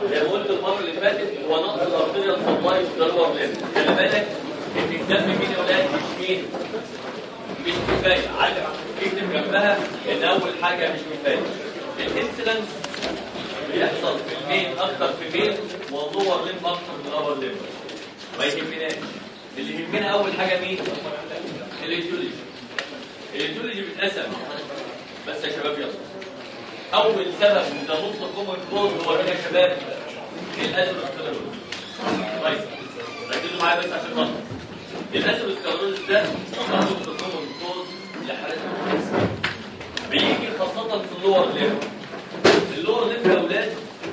زي ما قلت المره اللي فاتت هو نقص الارتريال سبلاي والضربه بلاد. خلي بالك ان الدم مين يا ولاد مش كفايه. عارف اكتب جنبها ان اول حاجه مش كفايه. الانسلنس بيحصل في الميل اكتر في ميل ولور ليم اكتر من ابر ليم. ما يهمناش. اللي يهمنا اول حاجه مين؟ الايديولوجي. الايديولوجي بيتقسم بس يا شباب يلا. اول سبب ده مطلق كومن كوز هو ايه يا شباب؟ الاسيروسكليروز. طيب ركزوا معايا بس عشان نخلص. الاسيروسكليروز ده مطلق كومن كوز لحالات الكانسر. بيجي خاصه في اللور ليم. اللور ليم يا اولاد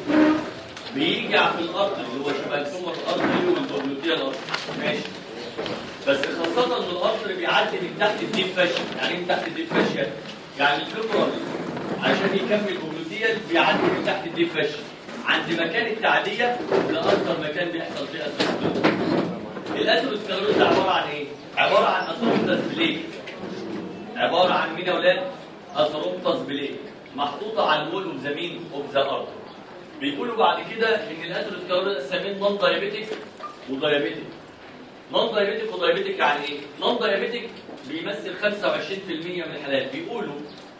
بيجي في الارض اللي هو شبه السومر الارضي والبروتيال الارض. ماشي. بس خاصه ان الارض بيعدي من تحت الديب فاشيا. يعني ايه من تحت الديب فاشيا؟ يعني الفيبرال عشان يكمل بروتيال بيعدي من تحت الديب فاشيا عند مكان التعديه لاكثر مكان بيحصل فيه اسيروسكليروز. الاسيروسكليروز ده عباره عن ايه؟ عباره عن اثرومتاس بليك. عباره عن مين يا اولاد؟ اثرومتاس بليك محطوطه على الوول اوف ذا مين اوف ذا ارض. بيقولوا بعد كده ان الاسيروسكليروز اسمين نون دايابيتيك ودايابيتيك. نون دايابيتيك ودايابيتيك يعني ايه؟ نون دايابيتيك بيمثل 25% من الحالات. بيقولوا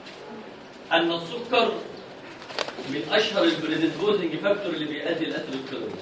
ان السكر من اشهر البريدسبوزنج فاكتور اللي بيؤدي الاسيروسكليروز.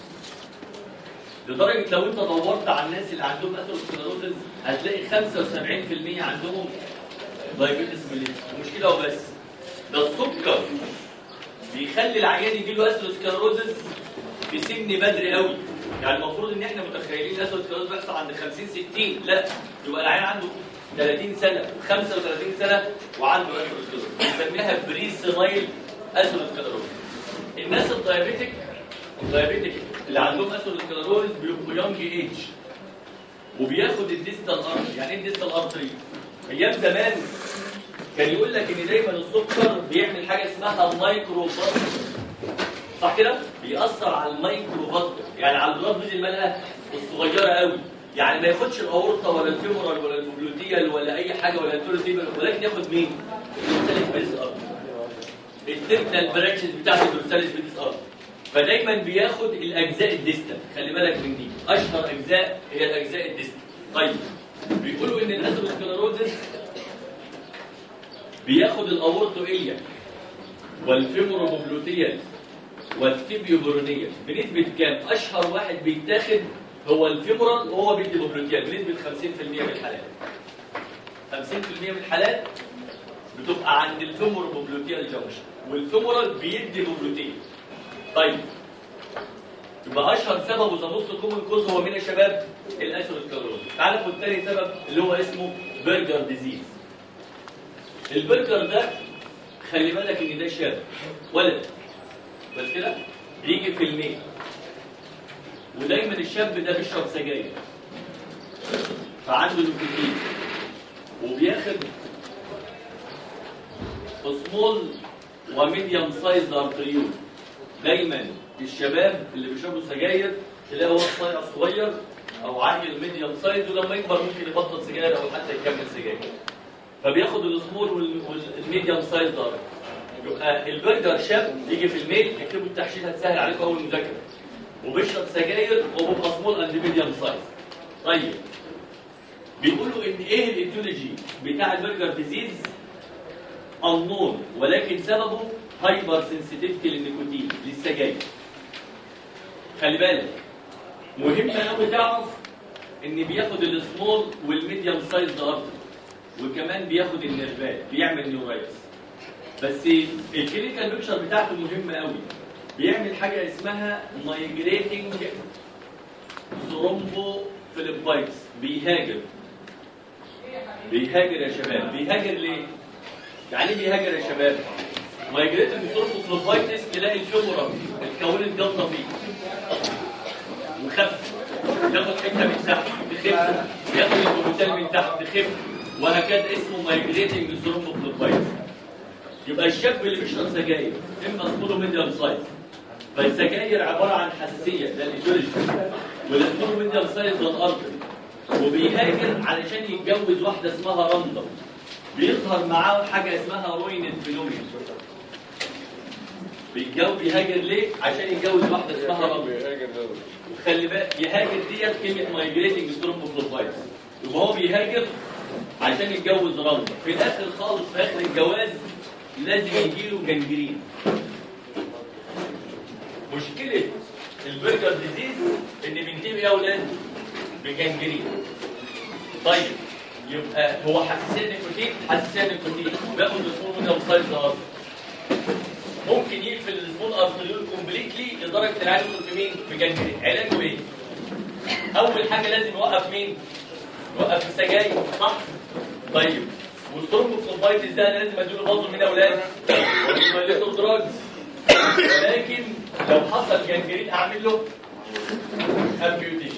لدرجه لو انت دورت على الناس اللي عندهم اسيروسكليروز هتلاقي 75% عندهم دايابيتس ميليتس. مش كده وبس، ده السكر بيخلي العيان يجي له اسيروسكليروز في سن بدري قوي. يعني المفروض ان احنا متخيلين الاسيروسكليروز بيحصل عند 50 60، لا يبقى العيان عنده 30 سنه 35 سنه وعنده اسيروسكليروز. بنسميها بري سينايل اسيروسكليروز. الناس الدايابيتيك اللي عندهم اسيروسكليروز بيبقوا يونج ايج وبياخد الديستال ارتري. يعني ايه الديستال ارتري؟ ايام زمان كان يقول لك ان دايما السكر بيعمل حاجه اسمها مايكرو فاسكولار. صح كده؟ بيأثر على المايكرو فاسكولار، يعني على البلاد فيزل المالها الصغيره قوي. يعني ما ياخدش الاورطه ولا الفيمورال ولا البوبلوتيال ولا اي حاجه ولا التورتيبل، ولكن ياخد مين؟ الدورساليس فينس ارتري. التيرمينال برانشز بتاعت الدورساليس فينس ارتري. فدايما بياخد الاجزاء الديستال. خلي بالك من دي، اشهر اجزاء هي الاجزاء الديستال. طيب بيقولوا ان الاسيروسكليروزس بياخد الاورطو إليا والفيموروبوبلوتيال والتيبيوبرونيال بنسبه كام؟ اشهر واحد بيتاخد هو الفيمورال وهو بيدي بوبلوتيال بنسبه 50% من الحالات. 50% من الحالات بتبقى عند الفيموروبوبلوتيال جنكشن، والفيمورال بيدي بوبلوتيال. طيب يبقى اشهر سبب وذا موست كومن كوز هو مين يا شباب؟ الاسيروسكليروز. تعالوا ناخد تاني سبب اللي هو اسمه برجر ديزيز. البرجر ده خلي بالك ان ده شاب ولد بس كده بيجي في الميل، ودايما الشاب ده بيشرب سجاير فعنده نيكوتين وبياخد سمول وميديوم سايز ارتريول. دايما الشباب اللي بيشربوا سجاير تلاقي هو صغير او عيل ميديوم سايز، ولما يكبر ممكن يبطل سجاير او حتى يكمل سجاير. فبياخد السمول والميديوم سايز ده. يبقى البرجر شاب يجي في الميل، اكتبوا التحشيش هتسهل عليكم اول مذاكره، وبيشرب سجاير وبيبقى سمول اند ميديوم سايز. طيب بيقولوا ان ايه الايتيولوجي بتاع البرجر ديزيز؟ انون، ولكن سببه هايبر سنسيتيفيتي للنيكوتين للسجاير. خلي بالك مهم قوي تعرف ان بياخد السمول والميديوم سايز ده ارتر، وكمان بياخد النيرفات بيعمل نيورايتس. بس الكلينيكال بيكتشر بتاعته مهمه قوي. بيعمل حاجه اسمها مايجريتنج ثرومبوفليبايتس. بيهاجر يا شباب. بيهاجر ليه؟ يعني ايه بيهاجر يا شباب؟ مايجريتنج ثرومبوفليبايتس تلاقي الفيمورال اتكونت جلطه فيه وخف، ياخد حته من تحت تخف، ياخد البروتال من تحت تخف، وهكذا. اسمه مايجريتنج ثرومبوفليبايتس. يبقى الشاب اللي بيشرب سجاير اما سمول ميديوم سايز، فالسجاير عباره عن حساسيه ده الايديولوجي، والسمول ميديوم سايز ده الارتري، وبيهاجر علشان يتجوز واحده اسمها راندم. بيظهر معاه حاجه اسمها روينت فينومين. بيهاجر ليه؟ عشان يتجوز واحده اسمها راندا. وخلي بالك يهاجر ديت كلمه مايجريتنج سترومبوفلوبايتس، يبقى هو بيهاجر عشان يتجوز راندا. في الاخر خالص في اخر الجواز لازم يجيله جنجرين. مشكله البرجر ديزيز ان بينتهي يا اولاد بجنجرين. طيب يبقى هو حساسيه نيكوتين، حساسيه نيكوتين وبياخد السمول ميتابوسايت اصلا. ممكن يقفل السمول ارتريول كومبليتلي لدرجه العيان يدخل في مين؟ في جنجرين. علاجه ايه؟ اول حاجه لازم يوقف مين؟ يوقف السجاير، صح؟ طيب والثرومبوفلوبايتس ده انا لازم اديله بازو من اولاد وليته دراجز. ولكن لو حصل جنجرين اعمل له امبيوتيشن.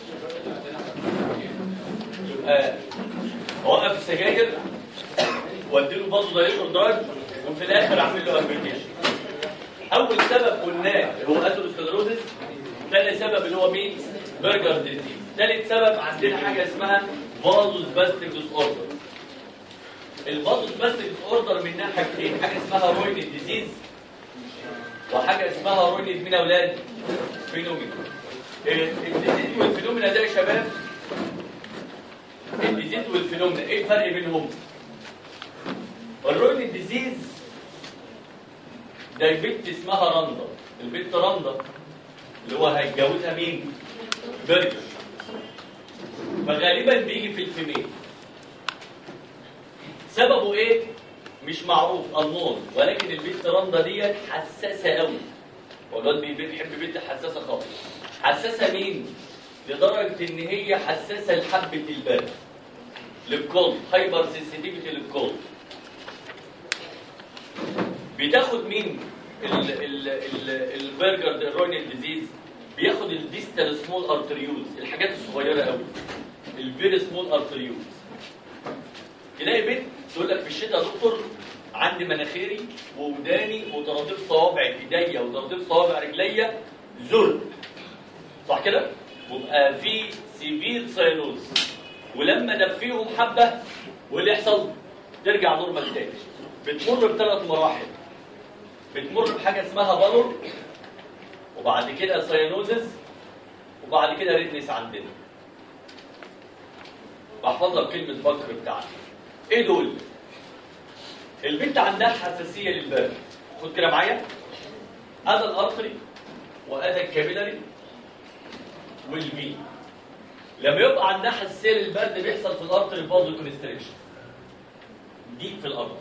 يبقى اوقف السجاير واديله بازو دايليتور دراج وفي الاخر اعمل له امبيوتيشن. اول سبب قلناه اللي هو اثيروسكليروزس. ثاني سبب اللي هو مين؟ برجر ديزيز. ثالث سبب عندنا حاجه اسمها فازوسباستيك ديس اوردر. الفازوسباستيك ديس اوردر منها حاجتين، حاجه اسمها روينيد ديزيز وحاجه اسمها روينيد من اولاد فينومينا. الديزيز والفينومينا ده يا شباب، الديزيز والفينومينا ايه الفرق بينهم؟ الروينيد ديزيز ده بنت اسمها راندا. البنت راندا اللي هو هيتجوزها مين؟ برجر. فغالبا بيجي في الفيميل. سببه ايه؟ مش معروف النون، ولكن البنت راندا ديت حساسه قوي. والواد بيحب بنت حساسه خالص. حساسه مين؟ لدرجه ان هي حساسه لحبه البرد، للكولد، هايبر سنسيتيفيتي للكولد. بتاخد مين البرجر الروينيد ديزيز؟ بياخد الديستال سمول ارتريولز، الحاجات الصغيره قوي، الفيري سمول ارتريولز. تلاقي بنت تقول لك في الشتاء يا دكتور عندي مناخيري ووداني وطراطيف صوابع ايديا وطراطيف صوابع رجليا زرق، صح كده؟ ويبقى في سيفير ساينوز، ولما دفيهم حبه واللي يحصل؟ ترجع نورمال تاني. بتمر بثلاث مراحل. بتمر بحاجه اسمها بالور، وبعد كده ساينوزز، وبعد كده ريدنس. عندنا بحفظ لك كلمه بكر بتاعتي. ايه دول؟ البنت عندها حساسيه للبرد. خد كده معايا، ادى الارتري وادى الكابيلاري والفي. لما يبقى عندها حساسيه للبرد بيحصل في الارتري فازو كونستريكشن، ضيق في الارض،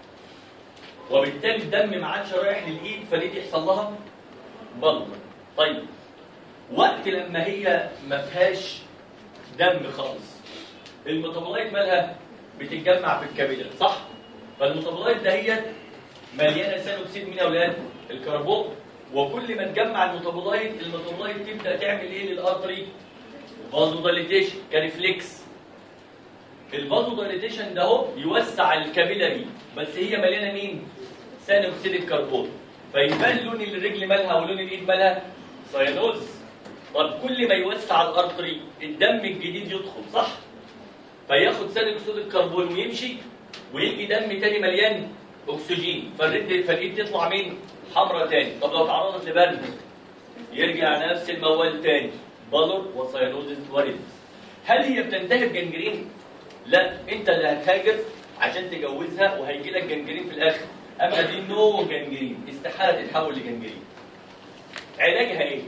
وبالتالي الدم ما عادش رايح للايد، فليه يحصل لها بلغم. طيب وقت لما هي ما فيهاش دم خالص، الميتابولايت مالها؟ بتتجمع في الكبد، صح؟ فالميتابولايت دهيت مليانه ثاني اكسيد من اولاد الكربون، وكل ما تجمع الميتابولايت تبدا تعمل ايه للارتري؟ فازو دايليتيشن كريفلكس. الفازو دايليتيشن ده اهو يوسع الكابيلاري، بس هي مليانه مين؟ ثاني اكسيد الكربون، فيبان لون الرجل مالها ولون الايد مالها؟ ساينوز. طب كل ما يوسع الارتري الدم الجديد يدخل، صح؟ فياخد ثاني اكسيد الكربون ويمشي، ويجي دم تاني مليان اكسجين، فالايد تطلع مين؟ حمراء تاني. طب لو تعرضت لبرد يرجع نفس الموال تاني، بالور وساينوزز وريدنس. هل هي بتنتهي بجنجرين؟ لا، انت اللي هتهاجر عشان تجوزها وهيجي لك جنجرين في الاخر. اما دي نو جنجرين، استحاله تتحول لجنجرين. علاجها ايه؟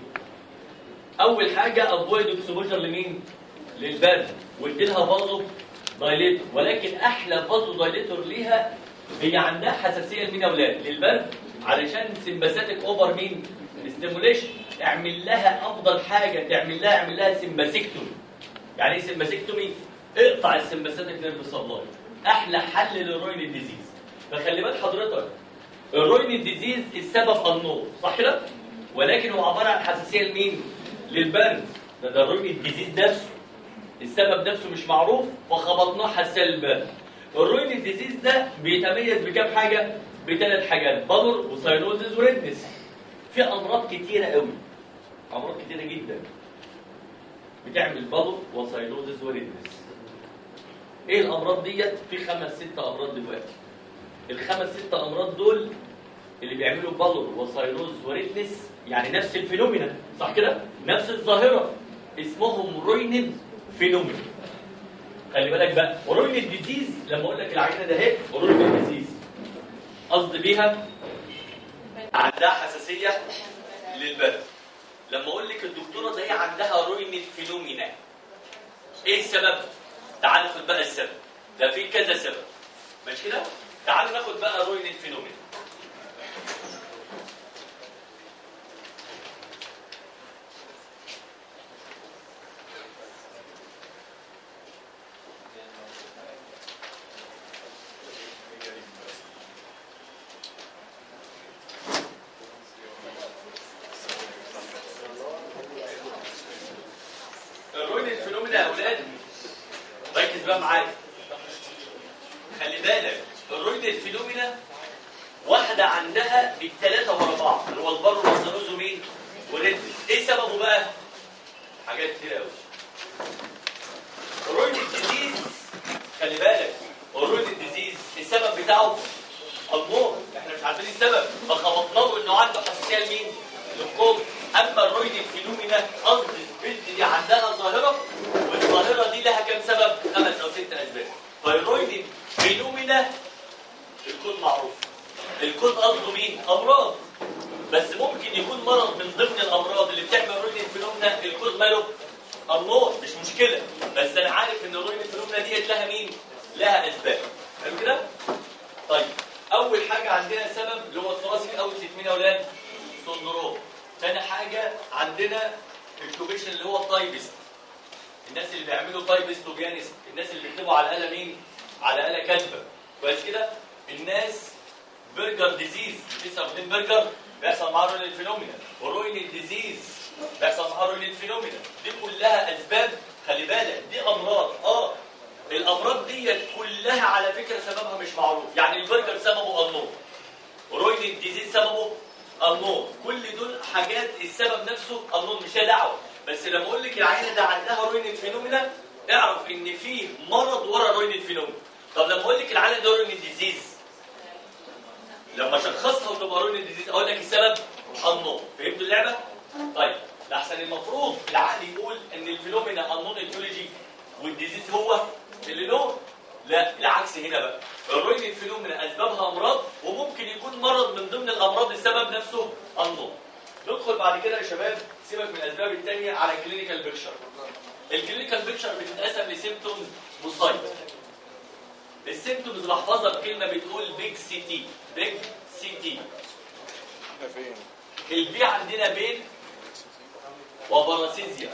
اول حاجه افويد اكسبوجر لمين؟ للبرد، وادي لها فازو دايليتور. ولكن احلى فازو دايليتور ليها هي عندها حساسيه لمين يا اولاد؟ للبرد، علشان سمباثيك اوفر مين؟ ستيموليشن. اعمل لها افضل حاجه اعمل لها سمباثيكتومي. يعني ايه سمباثيكتومي؟ اقطع السمباثيك نيرف سبلاي. احلى حل للروينيد ديزيز. فخلي بال حضرتك، الروينيد ديزيز السبب النور، صح كده؟ ولكن هو عباره عن حساسيه لمين؟ للبرد. ده الروينيد ديزيز نفسه السبب نفسه مش معروف، فخبطناه حساسيه للبرد. الروينيد ديزيز ده بيتميز بكام حاجه؟ بثلاث حاجات، بالور وساينوزز وريدنس. في امراض كتيره قوي، امراض كتيره جدا بتعمل بالور وساينوزز وريدنس. ايه الامراض ديت؟ في 5 6 امراض دلوقتي. ال5 6 امراض دول اللي بيعملوا بالور وسايروز وريدنس يعني نفس الفينومينا، صح كده؟ نفس الظاهره، اسمهم روينيد فينومينا. خلي بالك بقى، روينيد ديزيز لما اقول لك العينه ده اهي روينيد ديزيز، قصدي بيها عندها حساسيه للبرد. لما اقول لك الدكتوره دي عندها روينيد فينومينا، ايه السبب؟ تعال ناخد بقى السبب، ده في كذا سبب، مش كده؟ تعالوا ناخد بقى روينيد فينومينا. الروينيد فينومينا يا اولاد ركز بقى معايا، خلي بالك الروينيد فينومينا واحده عندها الثلاثه ورا بعض، اللي هو البر والسيروز ومين؟ وريدنس. ايه سببه بقى؟ حاجات كتير قوي. الروينيد ديزيز خلي بالك، الروينيد ديزيز السبب بتاعه النور، احنا مش عارفين السبب فخبطنا له انه عنده حساسيه لمين؟ للقطب. اما الروينيد فينومينا قصد البنت دي عندها ظاهره، والظاهره دي لها كام سبب؟ 5 أو 6 اسباب. فالروينيد فينومينا الكود معروف، الكود قصده مين؟ امراض، بس ممكن يكون مرض من ضمن الامراض اللي بتعمل روينيد فينومينا الكود ماله؟ النور، مش مشكله، بس انا عارف ان الروينيد فينومينا ديت لها مين؟ لها اسباب. حلو كده؟ طيب اول حاجه عندنا سبب اللي هو الثراسي الاول مين يا اولاد؟ سندروم. ثاني حاجه عندنا الكوبيشن اللي هو التايبست، الناس اللي بيعملوا تايبست وبيانست، الناس اللي بيكتبوا على آلة مين؟ على آلة كاتبه، كويس كده؟ الناس برجر ديزيز، لسه واخدين برجر بيحصل معاه روينيد فينومينا، وروينيد ديزيز بيحصل معاه روينيد فينومينا، دي كلها اسباب. خلي بالك دي امراض، الامراض ديت كلها على فكره سببها مش معروف، يعني البرجر سببه النور، وروينيد ديزيز سببه النور، كل دول حاجات السبب نفسه النور، مش دعوه. بس لما اقول لك العينه ده عندها روينيد فينومينا اعرف ان في مرض ورا روينيد فينومينا. طب لما اقول لك العينه ده روينيد ديزيز، لما شخصها وتبقى روينيد ديزيز اقول لك السبب النور. فهمتوا اللعبه؟ طيب لحسن المفروض العقل يقول ان الفينومينا النون ايتيولوجي والديزيز هو اللي له، لا العكس هنا بقى، الروينيد فينومينا اسبابها امراض، وممكن يكون مرض من ضمن الامراض السبب نفسه النور. ندخل بعد كده يا شباب، سيبك من الاسباب الثانيه، على الكلينيكال بيكشر. الكلينيكال بيكشر بتتقسم لسيمبتومز وسايت. السيمبتومز بحفظها بكلمه بتقول بيج سي تي، بيج سي تي. البي عندنا بين وباراسيزيا،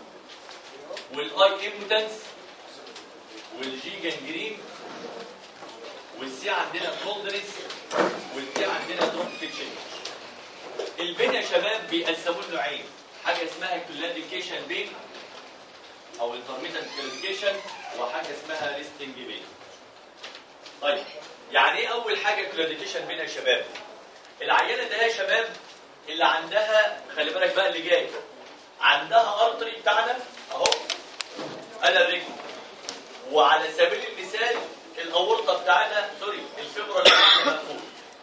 والاي امبوتنس، والجي جنجرين، والسي عندنا كولدريس، والتي عندنا ترومبيتشن. البين يا شباب بيقسموا له نوعين، حاجه اسمها كلاديكيشن بين او انترميتنت كلاديكيشن، وحاجه اسمها ريستنج بين. طيب يعني ايه اول حاجه كلاديكيشن بين يا شباب؟ العيانه ده يا شباب اللي عندها، خلي بالك بقى اللي جاي، عندها ارتري بتاعنا اهو، انا الرجل، وعلى سبيل المثال الاورطه بتاعنا سوري الفبره اللي عندنا مقفول،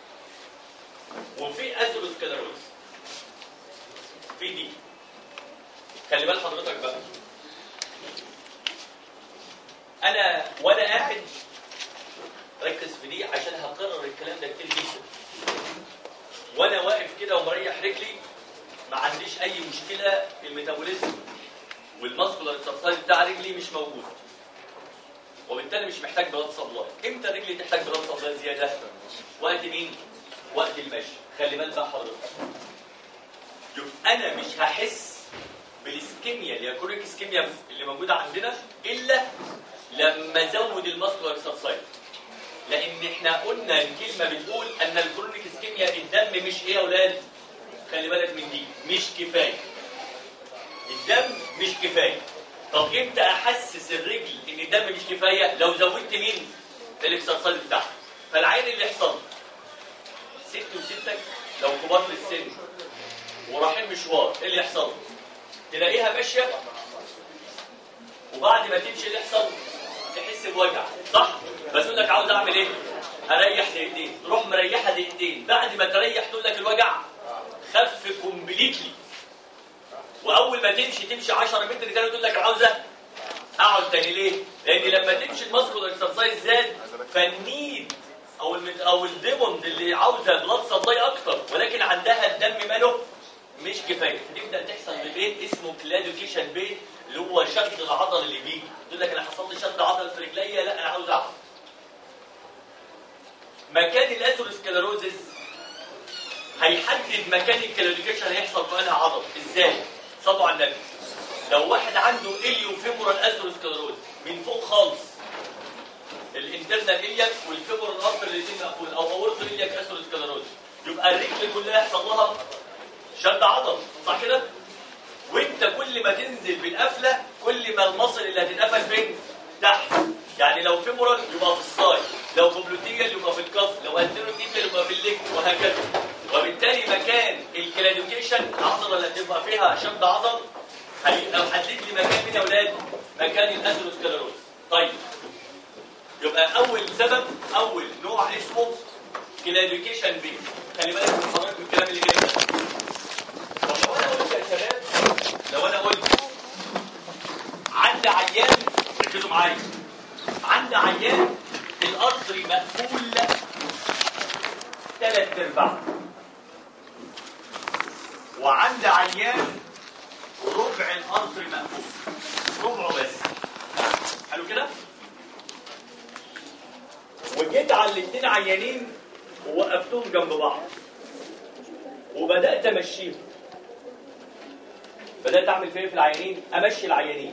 وفي اثيروسكليروز في دي. خلي بال حضرتك بقى، انا وانا قاعد ركز في دي عشان هكرر الكلام ده كتير جدا. وانا واقف كده ومريح رجلي ما عنديش اي مشكله، الميتابوليزم والماسكولار اكسرسايز بتاع رجلي مش موجود، وبالتالي مش محتاج بلاد سبلاي. امتى رجلي تحتاج بلاد سبلاي زياده؟ وقت مين؟ وقت المشي. خلي بالك بقى حضرتك، يبقى انا مش هحس بالاسكيميا اللي هي كرونيك اسكيميا اللي موجوده عندنا الا لما ازود الماسكولار اكسرسايز، لان احنا قلنا الكلمه بتقول ان الكرونيك اسكيميا الدم مش ايه يا اولاد؟ خلي بالك من دي، مش كفايه، الدم مش كفايه. طب امتى احسس الرجل ان الدم مش كفايه؟ لو زودت مين؟ الاكسرسايز بتاعها. فالعين اللي يحصل ست وستك لو كبار في السن ورايحين مشوار، ايه اللي يحصل؟ تلاقيها ماشيه وبعد ما تمشي اللي يحصل؟ تحس بوجع، صح؟ بس يقول لك عاوز اعمل ايه؟ اريح دقيقتين، تروح مريحه دقيقتين، بعد ما تريح تقول لك الوجع خف كومبليتلي، واول ما تمشي 10 متر تاني تقول لك انا عاوزه اقعد تاني. ليه؟ لان لما تمشي الماسكولار اكسرسايز زاد، فالنيد او الديموند اللي عاوزه بلاد سبلاي اكتر، ولكن عندها الدم ماله مش كفايه، فتبدا تحصل ببين اسمه كلاديكيشن بين، اللي هو شد العضل اللي بيجي. تقول لك انا حصل لي شد عضل في رجليا، لا انا عاوز اقعد. مكان الاثيروسكليروزس هيحدد مكان الكلاديكيشن هيحصل في انهي عضله ازاي. صلوا على النبي. لو واحد عنده اليوفيمورال اثيروسكليروز من فوق خالص، الانترنال الياك والفيمورال ارتر الاثنين مقفول، او اورتو الياك اثيروسكليروز، يبقى الرجل كلها يحصل لها شد عضل، صح كده؟ وانت كل ما تنزل بالقفله كل ما المصل اللي هتتقفل فين؟ تحت. يعني لو فيمورال يبقى في الصاي، لو كوبلوتيال يبقى في الكف، لو انتيروتيبيال يبقى في الليج، وهكذا. وبالتالي مكان الكلاديكيشن العضله اللي هتبقى فيها شد عضل هيبقى محدد لي مكان مين يا اولاد؟ مكان الاثيروسكليروز. طيب يبقى اول سبب، اول نوع اسمه كلاديكيشن بين. خلي بالك من حضرتك من الكلام اللي جاي ده. طب لو انا قلت يا شباب، لو انا قلت عندي عيان، ركزوا معايا، عندي عيان الارتري مقفول 3/4، وعندي عيان ربع الارتري مقفول، ربعه بس. حلو كده؟ وجيت على الاثنين عيانين ووقفتهم جنب بعض وبدات امشيهم. بدات اعمل فيه في العيانين، امشي العيانين.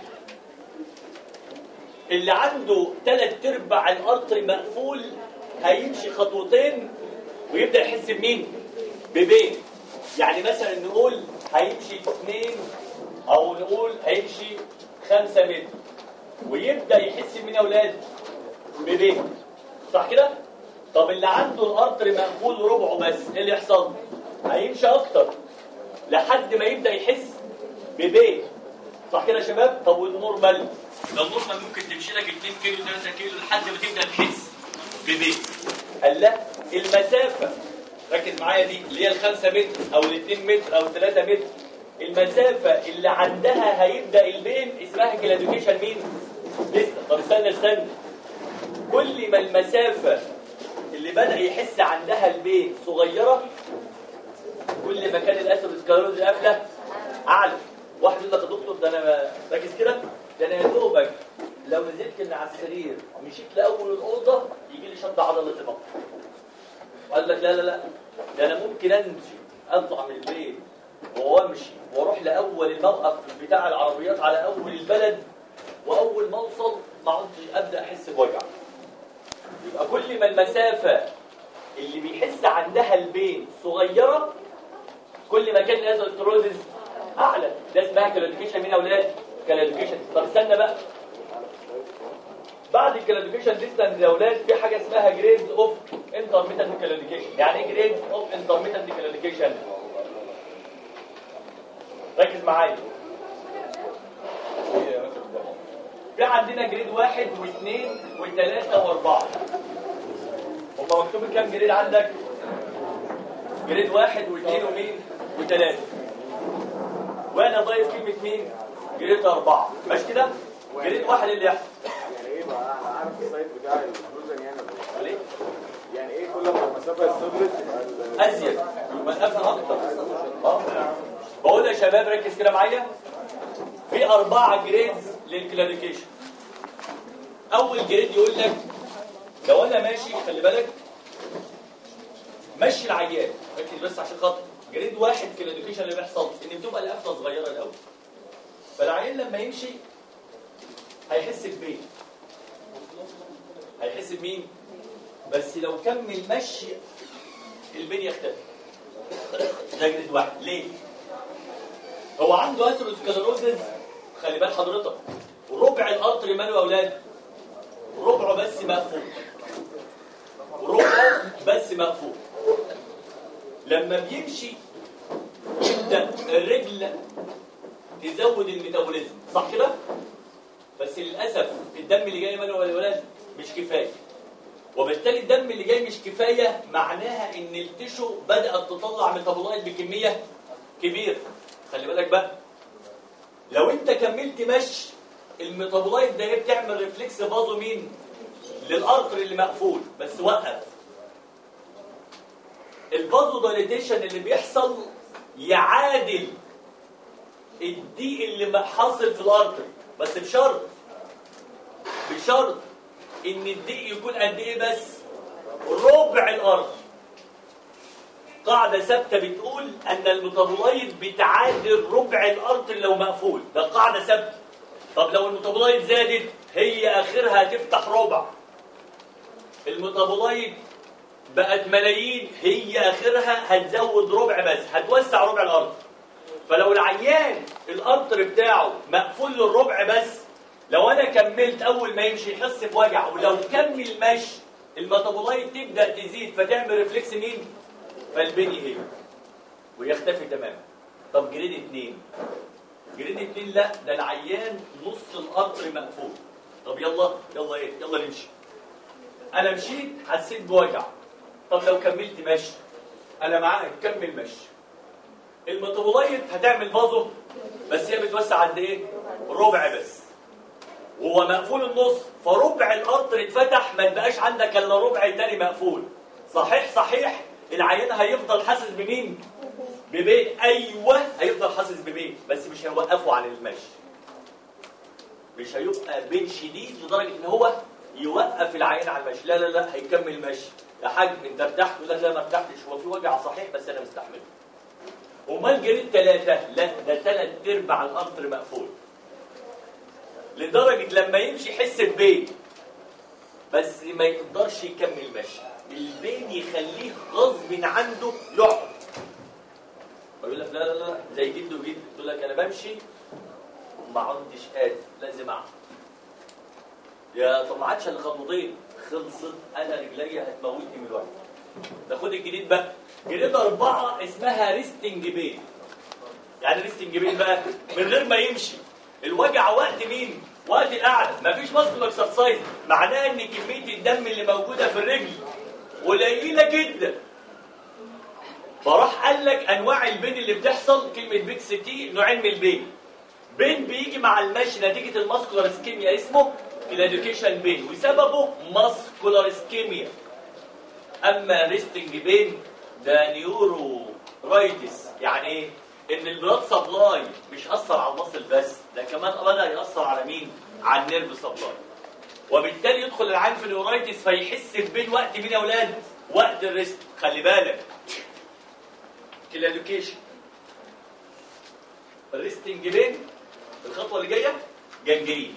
اللي عنده 3/4 الارتري مقفول هيمشي خطوتين ويبدا يحس بمين؟ ببين. يعني مثلا نقول هيمشي 2 او نقول هيمشي 5 متر ويبدا يحس بمين يا اولاد؟ ببين، صح كده؟ طب اللي عنده الارتري مقفول وربعه بس، ايه اللي يحصل؟ هيمشي اكتر لحد ما يبدا يحس ببين، صح كده يا شباب؟ طب والنورمال؟ النورمال ممكن تمشي لك 2 كيلو 3 كيلو لحد ما تبدا تحس ببين. قال لا، المسافه، ركز معايا دي، اللي هي ال5 متر او ال2 متر او 3 متر، المسافه اللي عندها هيبدا البين اسمها كلاديكيشن مين؟ لسه. طب استنى، كل ما المسافه اللي بدأ يحس عندها البين صغيرة، كل ما كان الاثيروسكليروز قافله اعلى. واحد يقول لك يا دكتور ده انا ركز كده، ده انا يا دوبك لو نزلت من على السرير مشيت لاول الاوضه يجي لي شد عضله البطن. وقال لك لا ده انا ممكن امشي، اطلع من البيت وامشي واروح لاول الموقف بتاع العربيات على اول البلد، واول ما اوصل ما عدتش ابدا احس بوجع. يبقى كل ما المسافه اللي بيحس عندها البين صغيره، كل ما كان الاثيروسكليروز اعلى. ده اسمها كلاديكيشن مين يا اولاد؟ كلاديكيشن. طب استنى بقى، بعد الكلاديكيشن ديستانس يا اولاد في حاجه اسمها جريدز اوف انترميتنت كلاديكيشن. يعني ايه جريدز اوف انترميتنت كلاديكيشن؟ ركز معايا. في عندنا جريد 1 و2 و3 و4. هم مكتوب كام جريد عندك؟ جريد 1 و2 ومين؟ و3. وانا ضايف كلمه مين؟ جريد 4. ماشي كده؟ جريد 1 اللي يحصل يعني ايه بقى؟ انا عارف السايت بتاع الفلوزن يعني يعني ايه كل ما المسافه الصغرت ازيد يبقى القفل اكتر. بقول يا شباب ركز كده معايا، في 4 جريدز للكلاديكيشن. اول جريد يقول لك لو انا ماشي، خلي بالك مشي العيان، ركز بس عشان خاطر جريد 1 كلاديكيشن اللي بيحصل ان بتبقى القفله صغيره الاول، فالعيان لما يمشي هيحس بمين؟ هيحس بمين؟ بس لو كمل مشي البين يختفي. ده جريد 1. ليه؟ هو عنده اثيروسكليروزز، خلي بال حضرتك، ربع الارتري ماله يا اولاد؟ ربعه بس مقفول، ربعه بس مقفول. لما بيمشي يبدا الرجل تزود الميتابوليزم، صح كده؟ بس للاسف الدم اللي جاي ماله يا ولاد مش كفايه، وبالتالي الدم اللي جاي مش كفايه، معناها ان التشو بدات تطلع ميتابولايت بكميه كبيره. خلي بالك بقى، لو انت كملت مشي الميتابولايت ده بتعمل ريفلكس فازو مين؟ للارتر اللي مقفول، بس وقف. الفازو دايليتيشن اللي بيحصل يعادل الضيق اللي حاصل في الارتر، بس بشرط ان الضيق يكون قد ايه؟ بس ربع الارتر. قاعده ثابته بتقول ان الميتابولايت بتعادل ربع الارتر لو مقفول، ده قاعده ثابته. طب لو الميتابولايت زادت، هي اخرها هتفتح ربع. الميتابولايت بقت ملايين، هي اخرها هتزود ربع، بس هتوسع ربع الارتر. فلو العيان الارتر بتاعه مقفول للربع بس، لو انا كملت اول ما يمشي يحس بوجع، ولو كمل مشي الميتابولايت تبدا تزيد فتعمل ريفلكس مين؟ فالبني هي ويختفي تماما. طب جريد 2 لا، ده العيان نص الارتر مقفول. طب يلا نمشي. انا مشيت حسيت بوجع، طب لو كملت مشي انا معاك، كمل مشي. الميتابولايت هتعمل فازو، بس هي بتوسع قد ايه؟ ربع بس، وهو مقفول النص، فربع الارتر اتفتح، ما تبقاش عندك الا ربع تاني مقفول. صحيح العيان هيفضل حاسس بمين؟ ببين. ايوه هيفضل حاسس ببين، بس مش هيوقفه عن المشي. مش هيبقى بين شديد لدرجه ان هو يوقف العيان على المشي. لا هيكمل مشي. يا حاج انت ارتحت؟ يقول لك لا ما ارتحتش، هو في وجع صحيح بس انا مستحمله. امال جريد 3 لا، ده 3/4 الارتر مقفول، لدرجه لما يمشي يحس ببين بس ما يقدرش يكمل مشي. البين يخليه غصب عنده يقعد. فيقول لك لا زي جده وجده، يقول لك انا بمشي وما عدتش قادر، لازم اقعد. يا طب ما عادش الا خطوتين، خلصت، انا رجليا هتموتني من الوقت. تاخد الجديد بقى، جريد 4 اسمها ريستنج بين. يعني ريستنج بين بقى من غير ما يمشي، الوجع وقت مين؟ وقت القعده، مفيش ماسكولار اكسرسايز، معناها ان كميه الدم اللي موجوده في الرجل قليله جدا. فراح قال لك انواع البين اللي بتحصل، كلمه بيكس تي نوعين من البين. بين بيجي مع المشي نتيجه الماسكولار اسكيميا اسمه كلاديوكيشن بين، وسببه ماسكولار اسكيميا. اما ريستنج بين ده نيورو رايتس. يعني ايه؟ ان البلاد سبلاي مش اثر على المصل بس، ده كمان بدا ياثر على مين؟ على النيرف سبلاي، وبالتالي يدخل العين في نيورايتس فيحس ببين وقت مين يا اولاد؟ وقت الريست. خلي بالك، كلاديوكيشن، الريستنج بين، الخطوه اللي جايه جنجرين.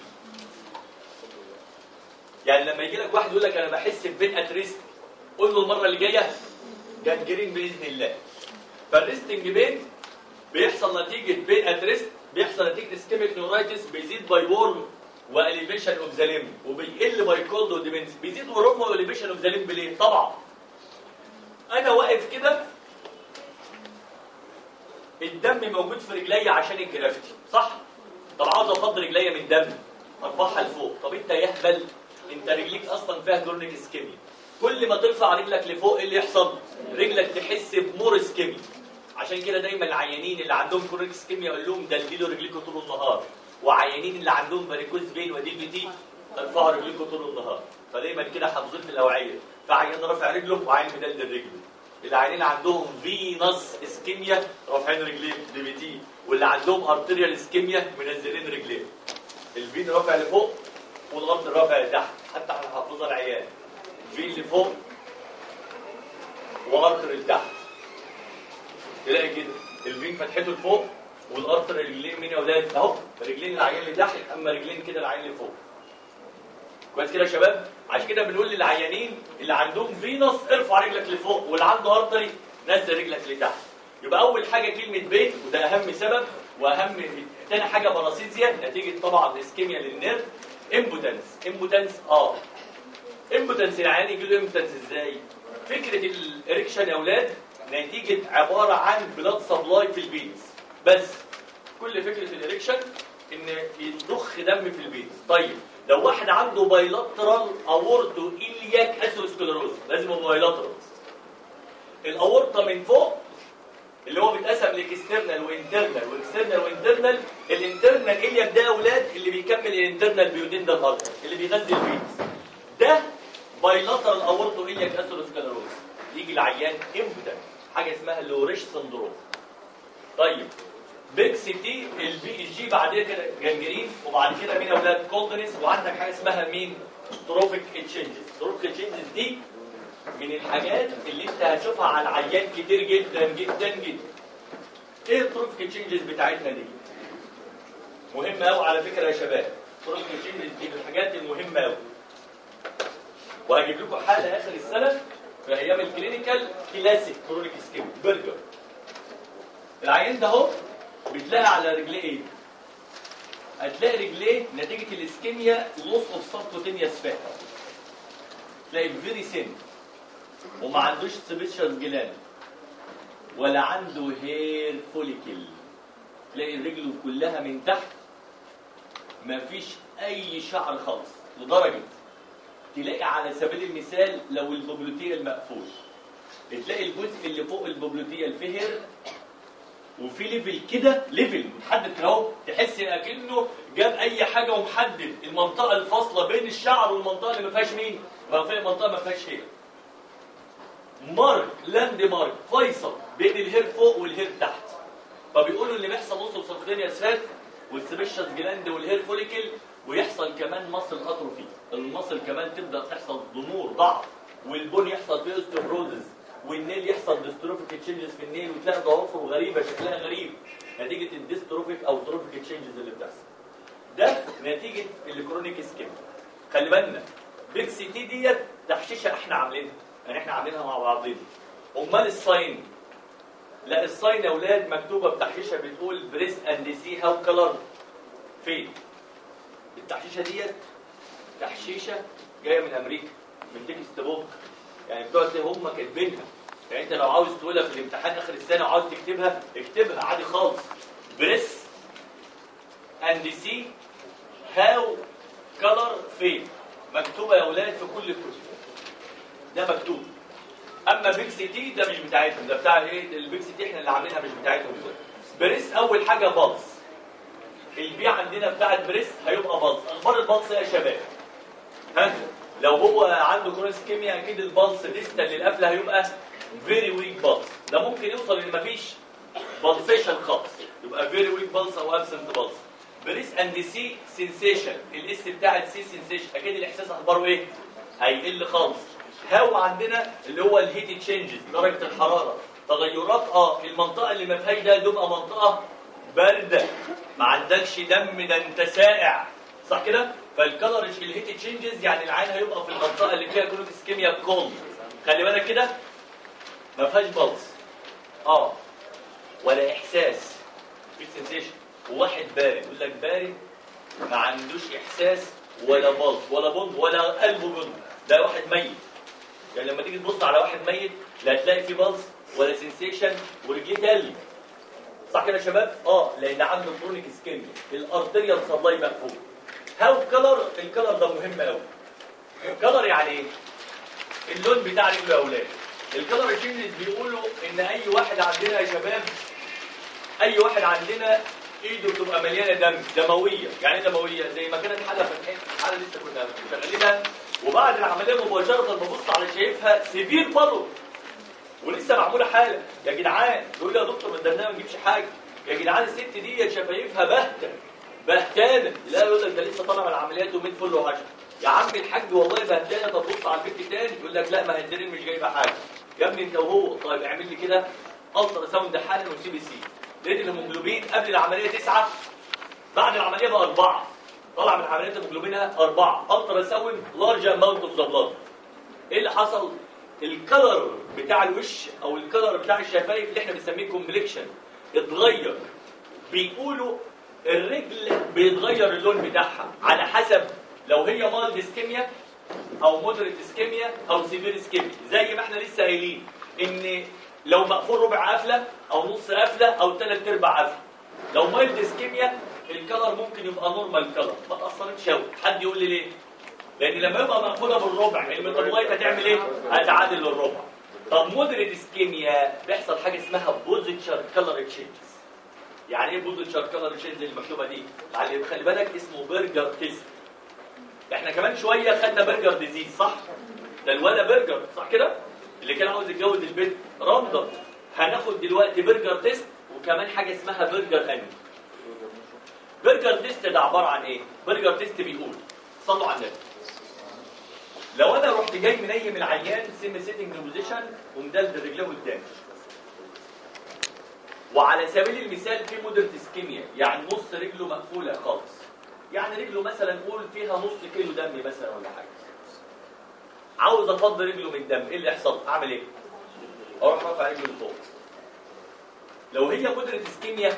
يعني لما يجي لك واحد يقول لك انا بحس ببين ات ريست، قول له المره اللي جايه جنجرين باذن الله. فالريستنج بين بيحصل نتيجه بين ات ريست، بيحصل نتيجه اسكيميك نيورايتس، بيزيد باي وورم واليفيشن اوف ذا ليمب، وبيقل باي كولد وديمنس. بيزيد وورم واليفيشن اوف ذا ليمب ليه؟ طبعا انا واقف كده الدم موجود في رجلي عشان الجرافتي، صح؟ طب عاوز افضي رجلي من الدم، ارفعها لفوق. طب انت يهبل، انت رجليك اصلا فيها كرونيك اسكيميا، كل ما ترفع رجلك لفوق ايه اللي يحصل؟ رجلك تحس بمور اسكيميا. عشان كده دايما العيانين اللي عندهم كرونيك اسكيميا اقول لهم دلدلوا رجليكم طول النهار، وعيانين اللي عندهم فاريكوز فين ودي بي تي ارفعوا رجليكم طول النهار. فدايما كده حافظين في الاوعيه، فعيان رافع رجله وعيان مدلدل رجله. العيانين عندهم فينس اسكيميا رافعين رجليهم دي بي تي، واللي عندهم ارتيريال اسكيميا منزلين رجليهم. الفين رافع لفوق والارتر رافع لتحت، حتى احنا حافظها العيان فين لفوق وارتر لتحت. تلاقي كده الفين فتحته لفوق والارتر رجلين مين يا اولاد؟ اهو رجلين العيان لتحت، اما رجلين كده العيان لفوق. كويس كده يا شباب؟ عشان كده بنقول للعيانين اللي عندهم فينس ارفع رجلك لفوق، واللي عنده ارتري نزل رجلك لتحت. يبقى اول حاجه كلمه بين، وده اهم سبب واهم. ثاني حاجه باراسيزيا نتيجه طبعا اسكيميا للنيرف. امبوتنس امبوتنس العيان يجي له امبوتنس ازاي؟ فكره الاريكشن يا اولاد نتيجه عباره عن بلاد سبلاي في البينز بس. كل فكره الاريكشن ان يضخ دم في البينز. طيب لو واحد عنده بايلاترال اورتو إلياك اثيروسكليروز لازم يبقى بايلاترال. الاورطه من فوق اللي هو بيتقسم لاكسترنال وانترنال واكسترنال وانترنال. الانترنال إلياك ده يا اولاد اللي بيكمل الانترنال بيودندال ارتر اللي بيغذي الفينس. ده بايلاترال اورتو إلياك اثيروسكليروز. يجي العيان امتى؟ حاجه اسمها لوريش سندروم. طيب بيكس تي البي جي بعد كده جنجرين، وبعد كده مين يا اولاد؟ كولدنس. وعندك حاجه اسمها مين؟ تروفيك تشينجز. تروفيك تشينجز دي من الحاجات اللي انت هتشوفها على العيان كتير جدا جدا جدا. ايه التروفيك تشينجز بتاعتنا دي؟ مهمه قوي على فكره يا شباب. التروفيك تشينجز دي من الحاجات المهمه قوي، وهجيب لكم حاله اخر السنه في ايام الكلينيكال كلاسيك كرونيك سكيم برجر. العيان ده اهو بتلاقي على رجليه ايه؟ هتلاقي رجليه نتيجه الاسكيميا لوس اوف سبكوتينيوس فات، تلاقي فيري سن وما عندوش سبيشال جلاند ولا عنده هير فوليكل. تلاقي رجله كلها من تحت ما فيش اي شعر خالص، لدرجه تلاقي على سبيل المثال لو البوبلوتيال مقفول تلاقي الجزء اللي فوق البوبلوتيال فيه هير وفي ليفل كده، ليفل محدد كده اهو، تحس اكنه جاب اي حاجه ومحدد المنطقه الفاصله بين الشعر والمنطقه اللي ما فيهاش مين؟ منطقه ما فيهاش هير. مارك لاند مارك فيصل بين الهير فوق والهير تحت. فبيقولوا اللي بيحصل نص سبكوتينيوس فات والسبيشال جلاند والهير فوليكل، ويحصل كمان مصل اتروفي، المصل كمان تبدا تحصل ضمور ضعف، والبون يحصل فيه اوستيوبروزز، والنيل يحصل ديستروفيك تشينجز في النيل، وتلاقي ضوافره غريبه شكلها غريب نتيجه الديستروفيك او تروفيك تشينجز اللي بتحصل. ده نتيجه الكرونيك سكيم. خلي بالنا بيكس تي ديت تحشيشه احنا عاملينها، يعني احنا عاملينها مع بعضنا. امال الساين؟ لا الساين يا اولاد مكتوبه بتحشيشه بتقول بريس اند سي هاو كلر. فين التحشيشه ديت؟ تحشيشه جايه من امريكا من تكست بوك، يعني بتوع هم كاتبينها. يعني انت لو عاوز تقولها في الامتحان اخر السنه وعاوز تكتبها اكتبها عادي خالص. بريس اند سي هاو كلر فين، مكتوبه يا اولاد في كل الكتب، ده مكتوب. اما بيكس تي ده مش بتاعتهم، ده بتاع ايه؟ البيكس تي احنا اللي عاملينها مش بتاعتهم. بريس اول حاجه بالز، البي عندنا بتاعت بريس هيبقى بالز. اخبار البالز يا شباب؟ ها لو هو عنده كرونيك كيمياء اكيد البالز ديستال للقفله هيبقى فيري ويك بالز. ده ممكن يوصل ان مفيش بالسيشن خالص، يبقى فيري ويك بالز او ابسنت بالز. بريس اند سي سنسيشن، الاس بتاعت سي سنسيشن، اكيد الاحساس اخباره ايه؟ هيقل خالص. هاو عندنا اللي هو الهيت تشينجز، درجه الحراره، تغيرات المنطقه اللي ما فيهاش ده تبقى منطقه بارده، ما عندكش دم ده انت سائع، صح كده؟ فالكلر الهيت تشينجز يعني العين هيبقى في المنطقه اللي فيها كرونيك اسكيميا كولد. خلي بالك كده ما فيهاش بلس ولا احساس في سنسيشن. وواحد بارد يقول لك بارد ما عندوش احساس ولا بلس ولا بند ولا قلبه بند، ده واحد ميت. يعني لما تيجي تبص على واحد ميت لا هتلاقي فيه بلس ولا سنسيشن ورجليه تلج، صح كده يا شباب؟ لان عنده كرونيك اسكيميا، الارتيريال سبلاي مقفول. هاو كلر، الكلر ده مهم قوي. كلر يعني ايه؟ اللون بتاع رجله يا اولاد. الكلر تشينجز بيقولوا ان اي واحد عندنا يا شباب، اي واحد عندنا ايده بتبقى مليانه دم، دمويه. يعني ايه دمويه؟ زي ما كانت حاله فتحيه، حاله لسه كنا شغالينها وبعد العمليه مباشره ببص على شايفها سيفير بالو ولسه معموله حاله. يا جدعان يقول لي يا دكتور ما الدرنامه ما نجيبش حاجه. يا جدعان الست دي شفايفها بهتانه. لا يقول لك ده لسه طالع من العمليات ومين فل وعشرة. يا عم الحاج والله بهتانه. طب بص على البنت تاني يقول لك لا ما هي الدرين مش جايبه حاجه. يا ابني انت وهو طيب اعمل لي كده الترا ساوند حالا وسي بي سي. لقيت الهيموجلوبين قبل العمليه 9، بعد العمليه بقى 4. طلع من العمليه هيموجلوبينها 4. الترا ساوند لارج اماونت اوف ذا بلاد. ايه اللي حصل؟ الكلر بتاع الوش او الكلر بتاع الشفايف اللي احنا بنسميه كومبليكشن اتغير. بيقولوا الرجل بيتغير اللون بتاعها على حسب لو هي مالد اسكيميا او مودريت اسكيميا او سيفير اسكيميا. زي ما احنا لسه قايلين ان لو مقفول ربع قفله او نص قفله او 3/4 قفله لو مايلد اسكيميا الكلر ممكن يبقى نورمال كلر، ما تاثرتش قوي. حد يقول لي ليه؟ لان لما يبقى مقفوله بالربع الميتابولايت هتعمل ايه؟ هتعادل للربع. طب مودريت اسكيميا بيحصل حاجه اسمها بوزيتشر كلر تشينجز. يعني ايه بوزيتشر كلر تشينجز المكتوبه دي؟ يعني خلي بالك اسمه برجر تيست. احنا كمان شويه خدنا برجر ديزيز صح؟ ده الولا برجر صح كده؟ اللي كان عاوز يتجوز البنت رمضة. هناخد دلوقتي برجر تيست وكمان حاجه اسمها برجر اني. برجر تيست ده عباره عن ايه؟ برجر تيست بيقول صلوا على النبي. لو انا رحت جاي منيم العيان سيمي سيتنج بوزيشن ومدلدل رجليه قدام، وعلى سبيل المثال في مودريت اسكيميا يعني نص رجله مقفوله خالص، يعني رجله مثلا قول فيها نص كيلو دم مثلا ولا حاجه، عاوز افضي رجله من الدم، ايه اللي يحصل؟ اعمل ايه؟ اروح رافع رجله لفوق. لو هي مودريت اسكيميا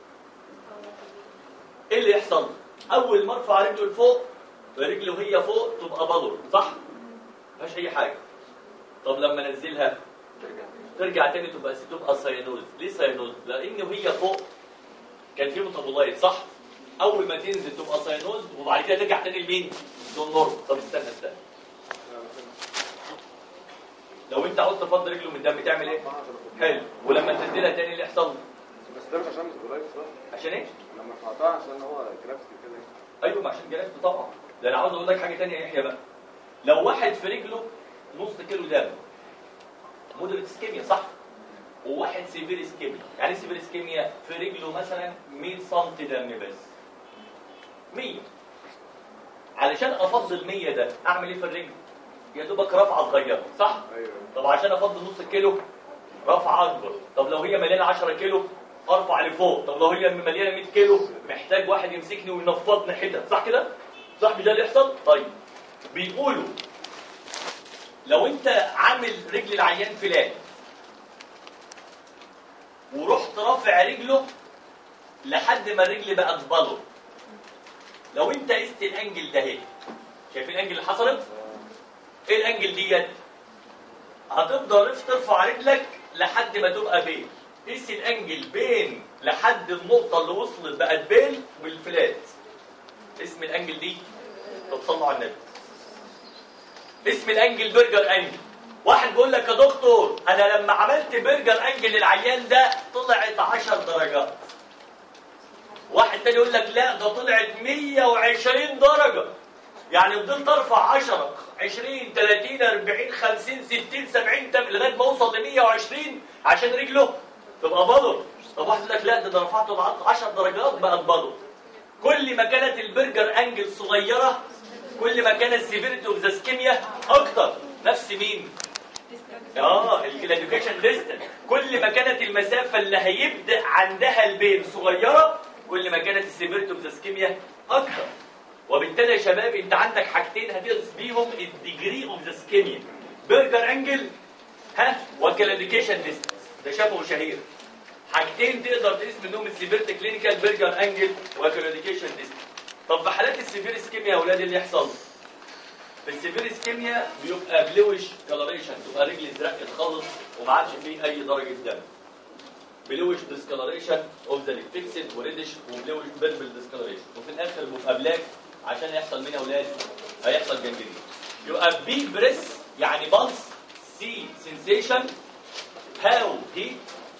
ايه اللي يحصل؟ اول ما ارفع رجله لفوق رجله وهي فوق تبقى بلور صح؟ ما فيهاش اي حاجه. طب لما انزلها ترجع تاني تبقى ساينوز. ليه ساينوز؟ لان وهي فوق كان في ميتابولايت صح؟ اول ما تنزل تبقى ساينوز وبعد كده ترجع تاني لمين؟ للنورم. طب استنى لو انت عاوز تفضي رجله من الدم تعمل ايه؟ حلو. ولما تنزلها تاني اللي يحصل؟ بس ده مش عشان ميتابولايت صح؟ عشان ايه؟ لما رفعتها عشان هو جرافت كده. ايوه ما عشان جرافت طبعا. ده انا عاوز اقول لك حاجه ثانيه يا يحيى بقى. لو واحد في رجله نص كيلو دم مودريت اسكيميا صح؟ وواحد سيفير اسكيميا، يعني سيفير اسكيميا في رجله مثلا 100 سم دم بس 100. علشان افضي ال 100 ده اعمل ايه في الرجل؟ يا دوبك رفعه صغيره صح؟ ايوه. طب عشان افضي نص كيلو رفعه اكبر. طب لو هي مليانه 10 كيلو ارفع لفوق. طب لو هي مليانه 100 كيلو محتاج واحد يمسكني وينفضني حتت صح كده؟ صح مش ده اللي يحصل؟ طيب بيقولوا لو انت عامل رجل العيان فلات ورحت رافع رجله لحد ما الرجل بقت بلور، لو انت قست الانجل ده اهي، شايفين الانجل اللي حصلت؟ ايه الانجل ديت؟ هتفضل ترفع رجلك لحد ما تبقى بين. قيس الانجل بين لحد النقطه اللي وصلت بقت بين والفلات. اسم الانجل دي تصلوا على النبي. اسم الانجل برجر انجل. واحد بيقول لك يا دكتور انا لما عملت برجر انجل للعيان ده طلعت 10 درجات. واحد تاني يقول لك لا ده طلعت 120 درجه. يعني فضلت ارفع 10 20 30 40 50 60 70 لغايه ما اوصل ل 120 عشان رجله تبقى بلور. طب واحد يقول لك لا ده رفعته 10 درجات بقت بلور. كل ما كانت البرجر انجل صغيره كل ما كانت السيفيريتي اوف ذا اسكيميا اكتر. نفس مين؟ الاديوكيشن ديستنس. كل ما كانت المسافه اللي هيبدا عندها البين صغيره كل ما كانت السيفيريتي اوف ذا اسكيميا اكتر. وبالتالي يا شباب انت عندك حاجتين هتقيس بيهم الديجري اوف ذا اسكيميا، برجر انجل والاديوكيشن ديستنس. ده شافه شهير. حاجتين تقدر تقيس منهم السيفيريتي كلينيكال برجر انجل والاديوكيشن ديستنس. طب في حالات السيفير اسكيميا يا اولاد اللي يحصل؟ في السيفير اسكيميا بيبقى بلوش كلاريشن، تبقى رجل ازرقت خالص وما عادش فيه اي درجه دم. بلوش ديسكلاريشن اوف ذا فيكسد وريدش وبلوش بيربل ديسكلاريشن، وفي الاخر بيبقى بلاك. عشان يحصل مين يا اولاد؟ هيحصل جنجرين. يبقى بي بريس يعني بالس، سي سنسيشن، هاو هيت،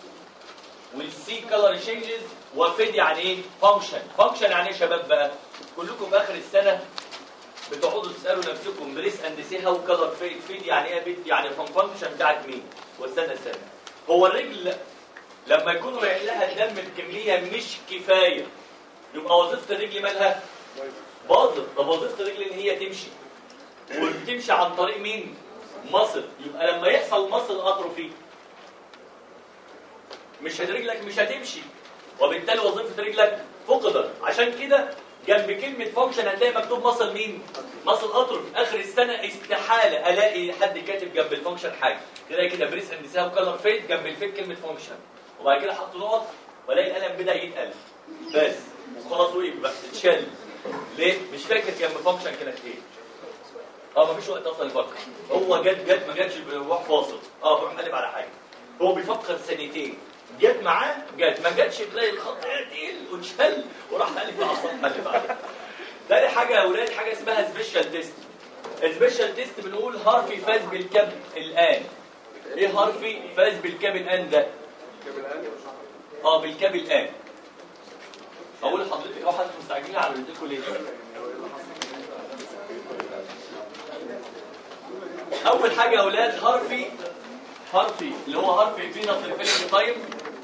والسي كلر تشينجز، وفيد يعني ايه؟ فانكشن. فانكشن يعني ايه يا شباب بقى؟ كلكم في اخر السنه بتقعدوا تسالوا نفسكم بريس اند سي هاو كلر فيد. فيد يعني ايه؟ بيت يعني فانكشن بتاعت مين؟ واستنى هو الرجل لما يكون رايح لها الدم بكميه مش كفايه يبقى وظيفه الرجل مالها؟ باظت. طب وظيفه الرجل ان هي تمشي، وبتمشي عن طريق مين؟ مصل. يبقى لما يحصل مصل اتروفي مش رجلك مش هتمشي، وبالتالي وظيفه رجلك فقدت. عشان كده جنب كلمه فانكشن هتلاقي مكتوب مصل مين؟ مصل اتروفي. اخر السنه استحاله الاقي حد كاتب جنب الفانكشن حاجه، تلاقي كده بريس اند سي هاو كلر فيد جنب الفيد كلمه فانكشن، وبعد كده حط نقط والاقي القلم بدا يتقل بس وخلاص وقف بقى اتشال. ليه؟ مش فاكر جنب فانكشن كانت ايه. مفيش وقت اصلا يفكر. هو جت ما جاتش بيروح فاصل. بيروح قلب على حاجه. هو بيفكر ثانيتين جت معاه جت، ما جاتش تلاقي الخط تقيل واتشل وراح قلب على السطح اللي بعده. تاني حاجه يا اولاد حاجه اسمها سبيشال تيست. سبيشال تيست بنقول هارفي فاز بالكاب الان. ايه هارفي فاز بالكاب الان ده؟ بالكاب الان. اقول لحضرتك حضرتك مستعجلين على ايديكم ليه؟ اول حاجه يا اولاد هارفي اللي هو هارفي فينس ريفيلنج تايم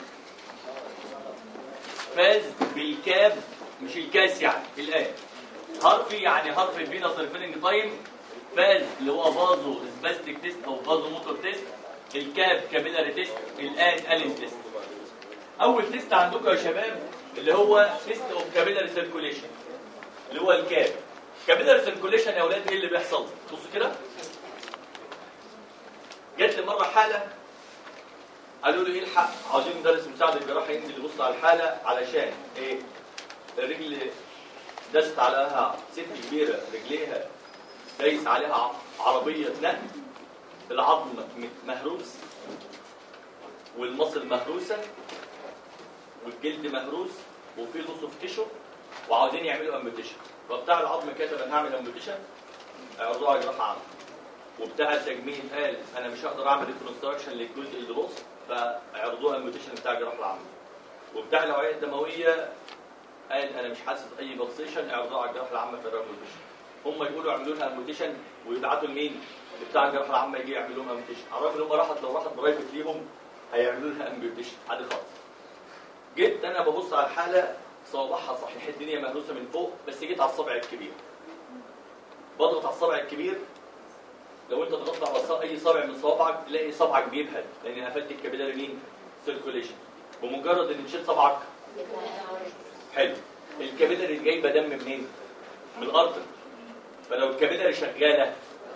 فاز بالكاب، مش الكاس يعني الان. هارفي يعني هارفي فينس ريفيلنج تايم فاز اللي هو فازو سباستيك تيست او فازو موتور تيست، الكاب كابيلاري تيست، الان الين تيست. اول تيست عندكم يا شباب اللي هو تيست اوف كابيلاري سيركوليشن اللي هو الكاب. كابيلاري سيركوليشن يا اولاد ايه اللي بيحصل؟ بصوا كده، جات لي مره حاله قالوا لي الحق عاوزين مدرس مساعد الجراحه ينزل يبص على الحاله علشان ايه؟ الرجل دست عليها ست كبيره، رجليها دايس عليها عربيه نقل، العظم مهروس والمصل مهروسه والجلد مهروس وفي لص في تيشو وعاوزين يعملوا امبوتيشن. فبتاع العظم كتب انا هعمل امبوتيشن، اعرضوها على جراحه عامه. وبتاع التجميل قال انا مش هقدر اعمل ريكونستراكشن للجزء اللي بص، فاعرضوها امبوتيشن بتاع الجراحه العامه. وبتاع الاوعيه الدمويه قال انا مش حاسس اي بلسيشن، اعرضوها على الجراحه العامه في الامبوتيشن. هم يقولوا اعملوا لها امبوتيشن ويبعتوا لمين؟ بتاع الجراحه العامه يجي يعمل لهم امبوتيشن. عرفوا ان هم لو راحت برايفت ليهم هيعملوا لها امبوتيشن عادي خالص. جيت انا ببص على الحاله صوابعها صحيح الدنيا مهروسه من فوق، بس جيت على الصبع الكبير بضغط على الصبع الكبير. لو انت ضغطت على اي صابع من صوابعك تلاقي صبعك بيبهد لان قفلت الكابيلاري مين؟ سيركوليشن. بمجرد ان تشيل صبعك حلو الكابيلاري جايبه دم منين؟ من الارض. فلو الكابيلاري شغاله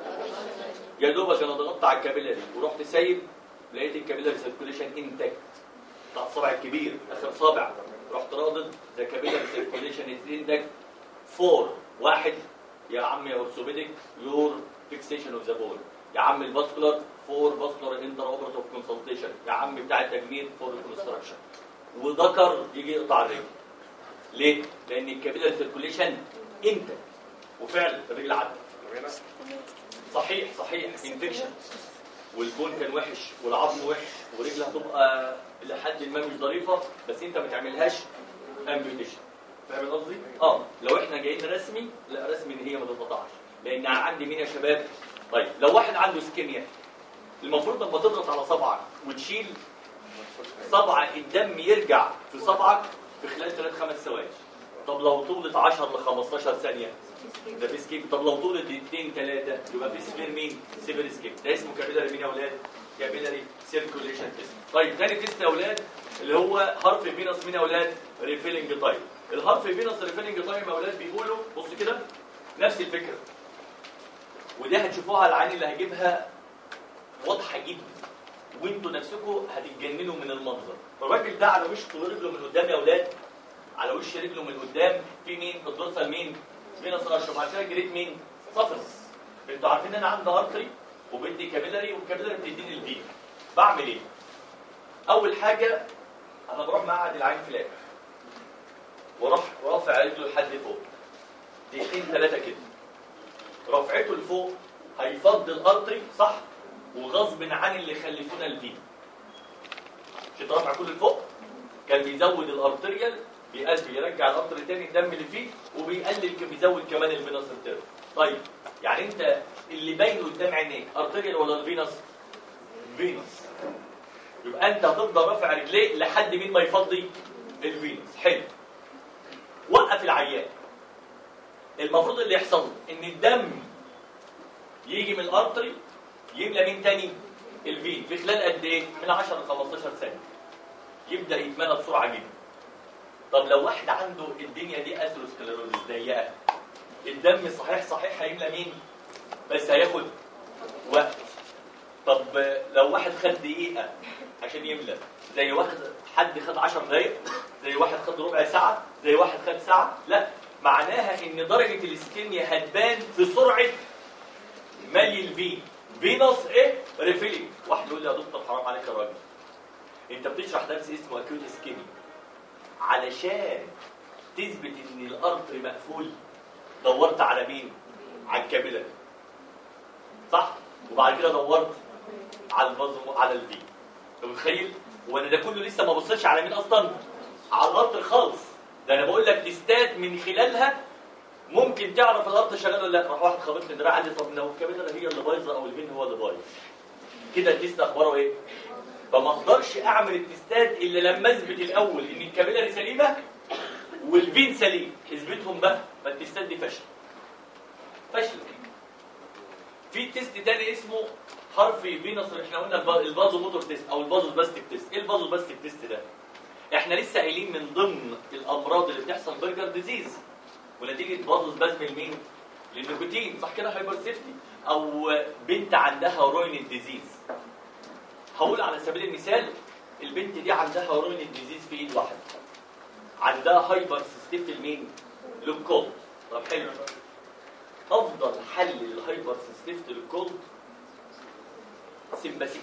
يا دوبك انا ضغطت على الكابيلاري ورحت سايب لقيت الكابيلاري سيركوليشن انتاكت بتاع الصبع الكبير اخر صابع، رحت رادد ذا كابيلاري سيركوليشن انتاكت فور واحد يا عم يا اورثوبيديك يور فيكسيشن اوف ذا بول، يا عم الفاسكولار فور فاسكولار انتر اوبراتيف كونسلتيشن، يا عم بتاع التجميل فور ريكونستراكشن. وذكر يجي يقطع الرجل. ليه؟ لان الكابيلاري سيركوليشن انتاكت وفعلا الرجل عدت. صحيح انفكشن والبون كان وحش والعظم وحش ورجلها هتبقى لحد ما مش ظريفه، بس انت ما تعملهاش امبيوتيشن. فاهم قصدي؟ لو احنا جايين رسمي، لا رسمي ان هي ما تتقطعش، لان عندي مين يا شباب؟ طيب لو واحد عنده اسكيميا المفروض لما تضغط على صبعك وتشيل صبعك الدم يرجع في صبعك في خلال 3-5 ثواني. طب لو طولت 10 ل 15 ثانيه ده في سكيب. طب لو طولت 2-3 يبقى في سفير مين؟ سيفير سكيب. ده اسمه كابيلاري مين يا اولاد؟ كابيلاري سيركوليشن تيست. طيب ثاني تيست يا اولاد اللي هو هارفي فينس مين يا اولاد؟ ريفيلنج تايم. الهارفي فينس ريفيلنج تايم يا اولاد بيقولوا بص كده نفس الفكره، ودي هتشوفوها العين اللي هجيبها واضحه جدا وانتوا نفسكم هتتجننوا من المنظر. الراجل ده على وش رجله من قدام يا اولاد، على وش رجله من قدام في مين؟ الدورسال مين؟ فينس ارشف. عشان كده جريت مين؟ صفرس. انتوا عارفين ان انا عندي ارتري وبدي كابيلاري والكابيلاري بتديني الفين. بعمل ايه؟ اول حاجه انا بروح مقعد العين فلات واروح رافع رجله لحد فوق 2-3 كده. رفعته لفوق هيفضي الارتري صح، وغصب عن اللي خلفونا الفين. مش رافع كل لفوق كان بيزود الارتريال بيرجع الارتري تاني الدم اللي فيه وبيقلل بيزود كمان الفينس ارتري. طيب يعني انت اللي باين قدام عينيك ارتريال ولا الفينس؟ فينس. يبقى انت هتفضل رافع رجليك لحد مين ما يفضي الفينس. حلو. وقف العيان. المفروض اللي يحصل ان الدم يجي من الارتري يملى مين تاني؟ الفين. في خلال قد ايه؟ من 10 ل 15 ثانيه يبدا يتملى بسرعه جدا. طب لو واحد عنده الدنيا دي اثيروسكليروزس ضيقه، الدم صحيح هيملى مين؟ بس هياخد وقت. طب لو واحد خد دقيقه عشان يملى، زي واحد حد خد 10 دقايق، زي واحد خد ربع ساعه، زي واحد خد ساعه؟ لا، معناها ان درجه الاسكيميا هتبان في سرعه ملي الفين. فينوس ايه؟ ريفيلينج. واحد يقول لي يا دكتور حرام عليك يا راجل، انت بتشرح درس اسمه اكيوت اسكيميا علشان تثبت ان الارتري مقفول. دورت على مين؟ على الكابيلاري، صح؟ وبعد كده دورت على الفازو على الفي. انت متخيل؟ وانا ده كله لسه ما بصيتش على مين اصلا؟ على الارتري خالص. ده انا بقول لك تستات من خلالها ممكن تعرف الارتري شغال ولا لا. راح واحد خبط لي دراع قال لي طب لو الكابيلاري هي اللي بايظه او الفين هو اللي بايظ، كده التست اخباره ايه؟ فما اقدرش اعمل التستات الا لما اثبت الاول ان الكابيلاري سليمه والفين سليم. اثبتهم بقى، فالتستات دي فشل. في تيست تاني اسمه هارفي فينوس. احنا قلنا الفازو موتور تيست او الفازو باستيك تيست. ايه الفازو باستيك تيست ده؟ احنا لسه قايلين من ضمن الامراض اللي بتحصل برجر ديزيز ونتيجه فازو سبازم لمين؟ للنيكوتين، صح كده؟ هايبر سيفتي. او بنت عندها روين ديزيز. هقول على سبيل المثال البنت دي عندها روين ديزيز في ايد واحده، عندها هايبر سيستيف لمين؟ للكولد. طب حلو، افضل حل للهايبر سيستيف للكولد سمباسيك،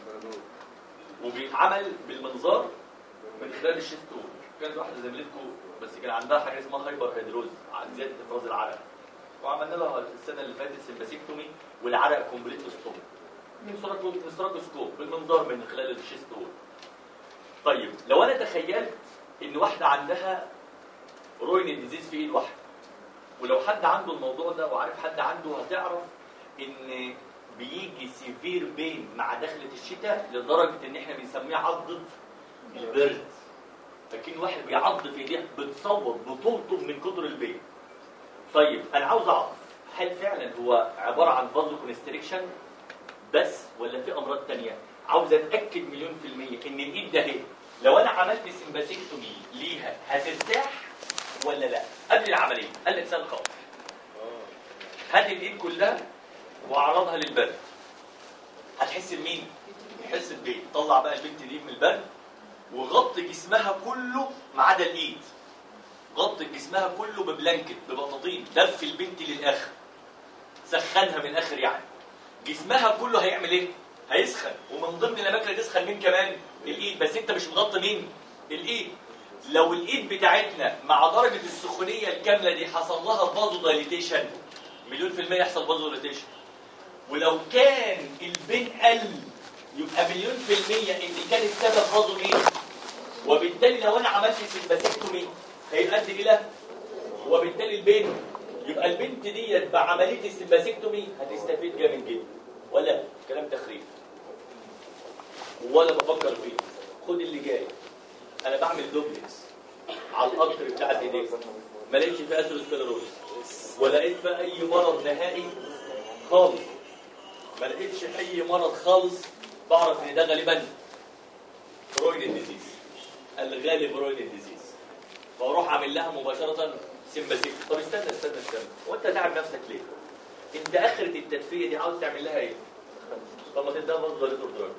وبيتعمل بالمنظار من خلال الشيستول. كانت واحده زميلتكم بس كان عندها حاجه اسمها هايبر هيدروز، زياده افراز العرق، وعملنا لها السنه اللي فاتت سمباسيكتومي والعرق كومبليت ستوب من ستراكوسكوب بالمنظار من خلال الشيستول. طيب لو انا تخيلت ان واحده عندها روين ديزيز في ايد واحده، ولو حد عنده الموضوع ده وعارف حد عنده هتعرف ان بيجي سيفير بين مع دخلة الشتاء لدرجة ان احنا بنسميه عضة البرد. فكين واحد بيعض في ايديه بتصوت بتلطم من كتر البين. طيب انا عاوز اعرف هل فعلا هو عبارة عن فازو كونستريكشن بس ولا في امراض تانية؟ عاوز اتاكد مليون في المية ان الايد ده اهي لو انا عملت سمباسيكتومي ليها هترتاح ولا لا قبل العملية. قال لك سهل خالص، هات الايد كلها وعرضها للبرد، هتحس بمين؟ تحس ببين. طلع بقى البنت دي من البرد وغطي جسمها كله ما عدا الايد، غطي جسمها كله ببلانكت ببطاطين، دف البنت للاخر، سخنها من الاخر. يعني جسمها كله هيعمل ايه؟ هيسخن. ومن ضمن الاماكن اللي تسخن مين كمان؟ الايد. بس انت مش مغطي مين؟ الايد. لو الايد بتاعتنا مع درجه السخونيه الكامله دي حصل لها فازو دايليتيشن، مليون في المية يحصل فازو دايليتيشن. ولو كان البين قل يبقى مليون في المية ان كان السبب فازو مين؟ وبالتالي لو انا عملت سمباسيكتومي هيؤدي الى، وبالتالي البين، يبقى البنت ديت بعمليه السمباسيكتومي هتستفيد جامد جدا. ولا كلام تخريف ولا بفكر فيه. خد اللي جاي، انا بعمل دوبلكس على القطر بتاع الايدين، ما لقيتش فيه اثيروسكليروز ولا لقيت فيه اي مرض نهائي خالص، ما لقيتش اي مرض خالص، بعرف ان ده غالبا روين ديزيز، الغالب روين ديزيز، فاروح اعمل لها مباشره سمباسيك. طب استنى، وانت تعب نفسك ليه؟ انت اخره التدفيه دي عاوز تعمل لها ايه؟ طب ما تديها برضه ليتر دراج،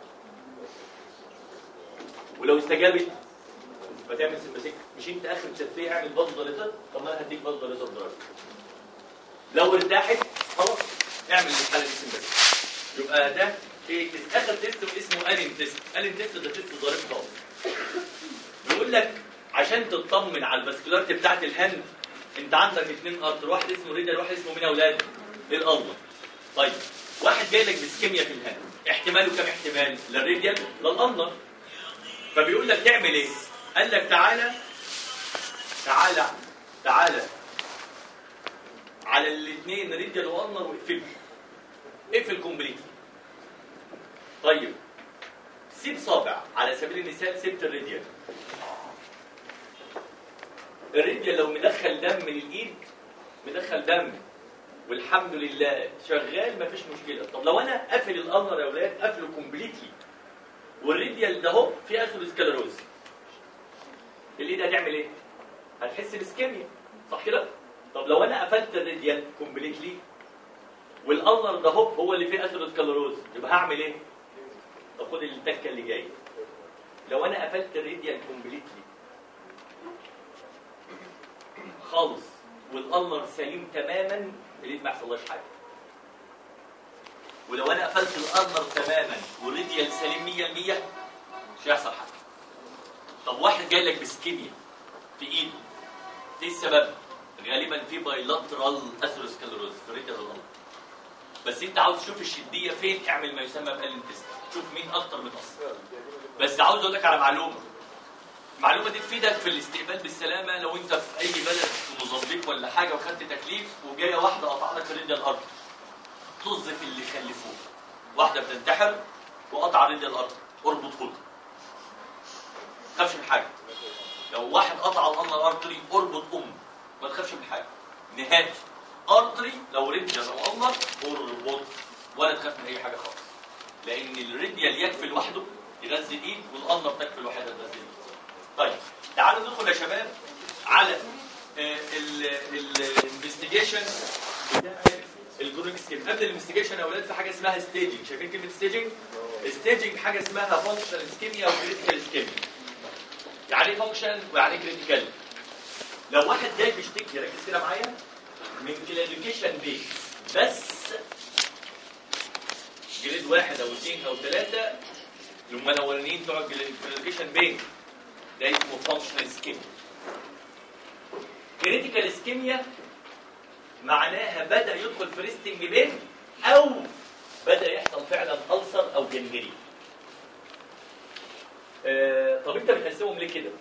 ولو استجابت فتعمل سمباسيك. مش انت اخر التدفيه اعمل برضه ليتر؟ طب ما انا هديك برضه ليتر دراج. لو ارتاحت خلاص اعمل الحاله دي سمباسيك. يبقى ده ايه؟ اخر تيست اسمه الين تيست. الين تيست ده تيست ظريف خالص. بيقول لك عشان تطمن على الفاسكولاريتي بتاعت الهند، انت عندك 2 ارتر، واحد اسمه ريدال واحد اسمه مين يا اولاد؟ الالنر. طيب واحد جاي لك بسكيميا في الهند، احتماله كم احتمال؟ للريديال للالنر. فبيقول لك تعمل ايه؟ قال لك تعالى على الاثنين ريديال والالنر واقفل، اقفل كومبليتلي. طيب سيب صابع على سبيل المثال، سبت الريديال. الريديال لو مدخل دم من الايد، مدخل دم والحمد لله شغال مفيش مشكله. طب لو انا قافل الالنر يا اولاد، قافله كومبليتلي والريديال ده اهو فيه اثيروسكليروز، الايد هتعمل ايه؟ هتحس بسكيميا، صح كده؟ طب لو انا قفلت الريديال كومبليتلي والالنر ده هو اللي فيه اثيروسكليروز، يبقى هعمل ايه؟ طب خد التكه اللي جايه. لو انا قفلت الريديال كومبليتلي خالص والالنر سليم تماما، الايد ما يحصلهاش حاجه. ولو انا قفلت الالنر تماما والريديال سليم 100%، مش هيحصل حاجه. طب واحد جاي لك بسكيميا في ايده، ايه السبب؟ غالبا في بايلاترال اثيروسكليروز في الريتيال والله. بس انت عاوز تشوف الشديه فين، اعمل ما يسمى بالين تيست، شوف مين اكتر متاثر. بس عاوز اقول لك على معلومه، المعلومه دي تفيدك في الاستقبال بالسلامه لو انت في اي بلد في موزمبيق ولا حاجه وخدت تكليف وجايه واحده قطع لك الريديال ارتري، طز في اللي خلفوه. واحده بتنتحر وقطع الريديال ارتري، اربط خدها، ما تخافش من حاجه. لو واحد قطع الانر ارتري اربط ما تخافش من حاجه نهائي. ارتري لو ريديال او انر اربط، ولا تخاف من اي حاجه خالص، لان الريديال يكفي لوحده يغذي الايد والانر تكفي لوحدها تغذي الايد. طيب تعالوا ندخل يا شباب على الانفستيجيشن بتاع الكرونيك سكيم. قبل الانفستيجيشن يا اولاد في حاجه اسمها ستيجنج. شايفين كلمه ستيجنج؟ ستيجنج حاجه اسمها فانكشنال سكيميا او كريتيكال سكيميا. يعني ايه فانكشن ويعني ايه كريتيكال؟ لو واحد جاي بيشتكي، ركز كده معايا، من كلينيكيشن بي بس جريد 1 او 2 او 3 المنورين بتوع الكلينيكيشن بي، ده اسمه فانكشنال سكيميا. كريتيكال سكيميا معناها بدا يدخل في ريستنج بين او بدا يحصل فعلا ألسر او جنجري. طب انت بتقسمهم ليه كده؟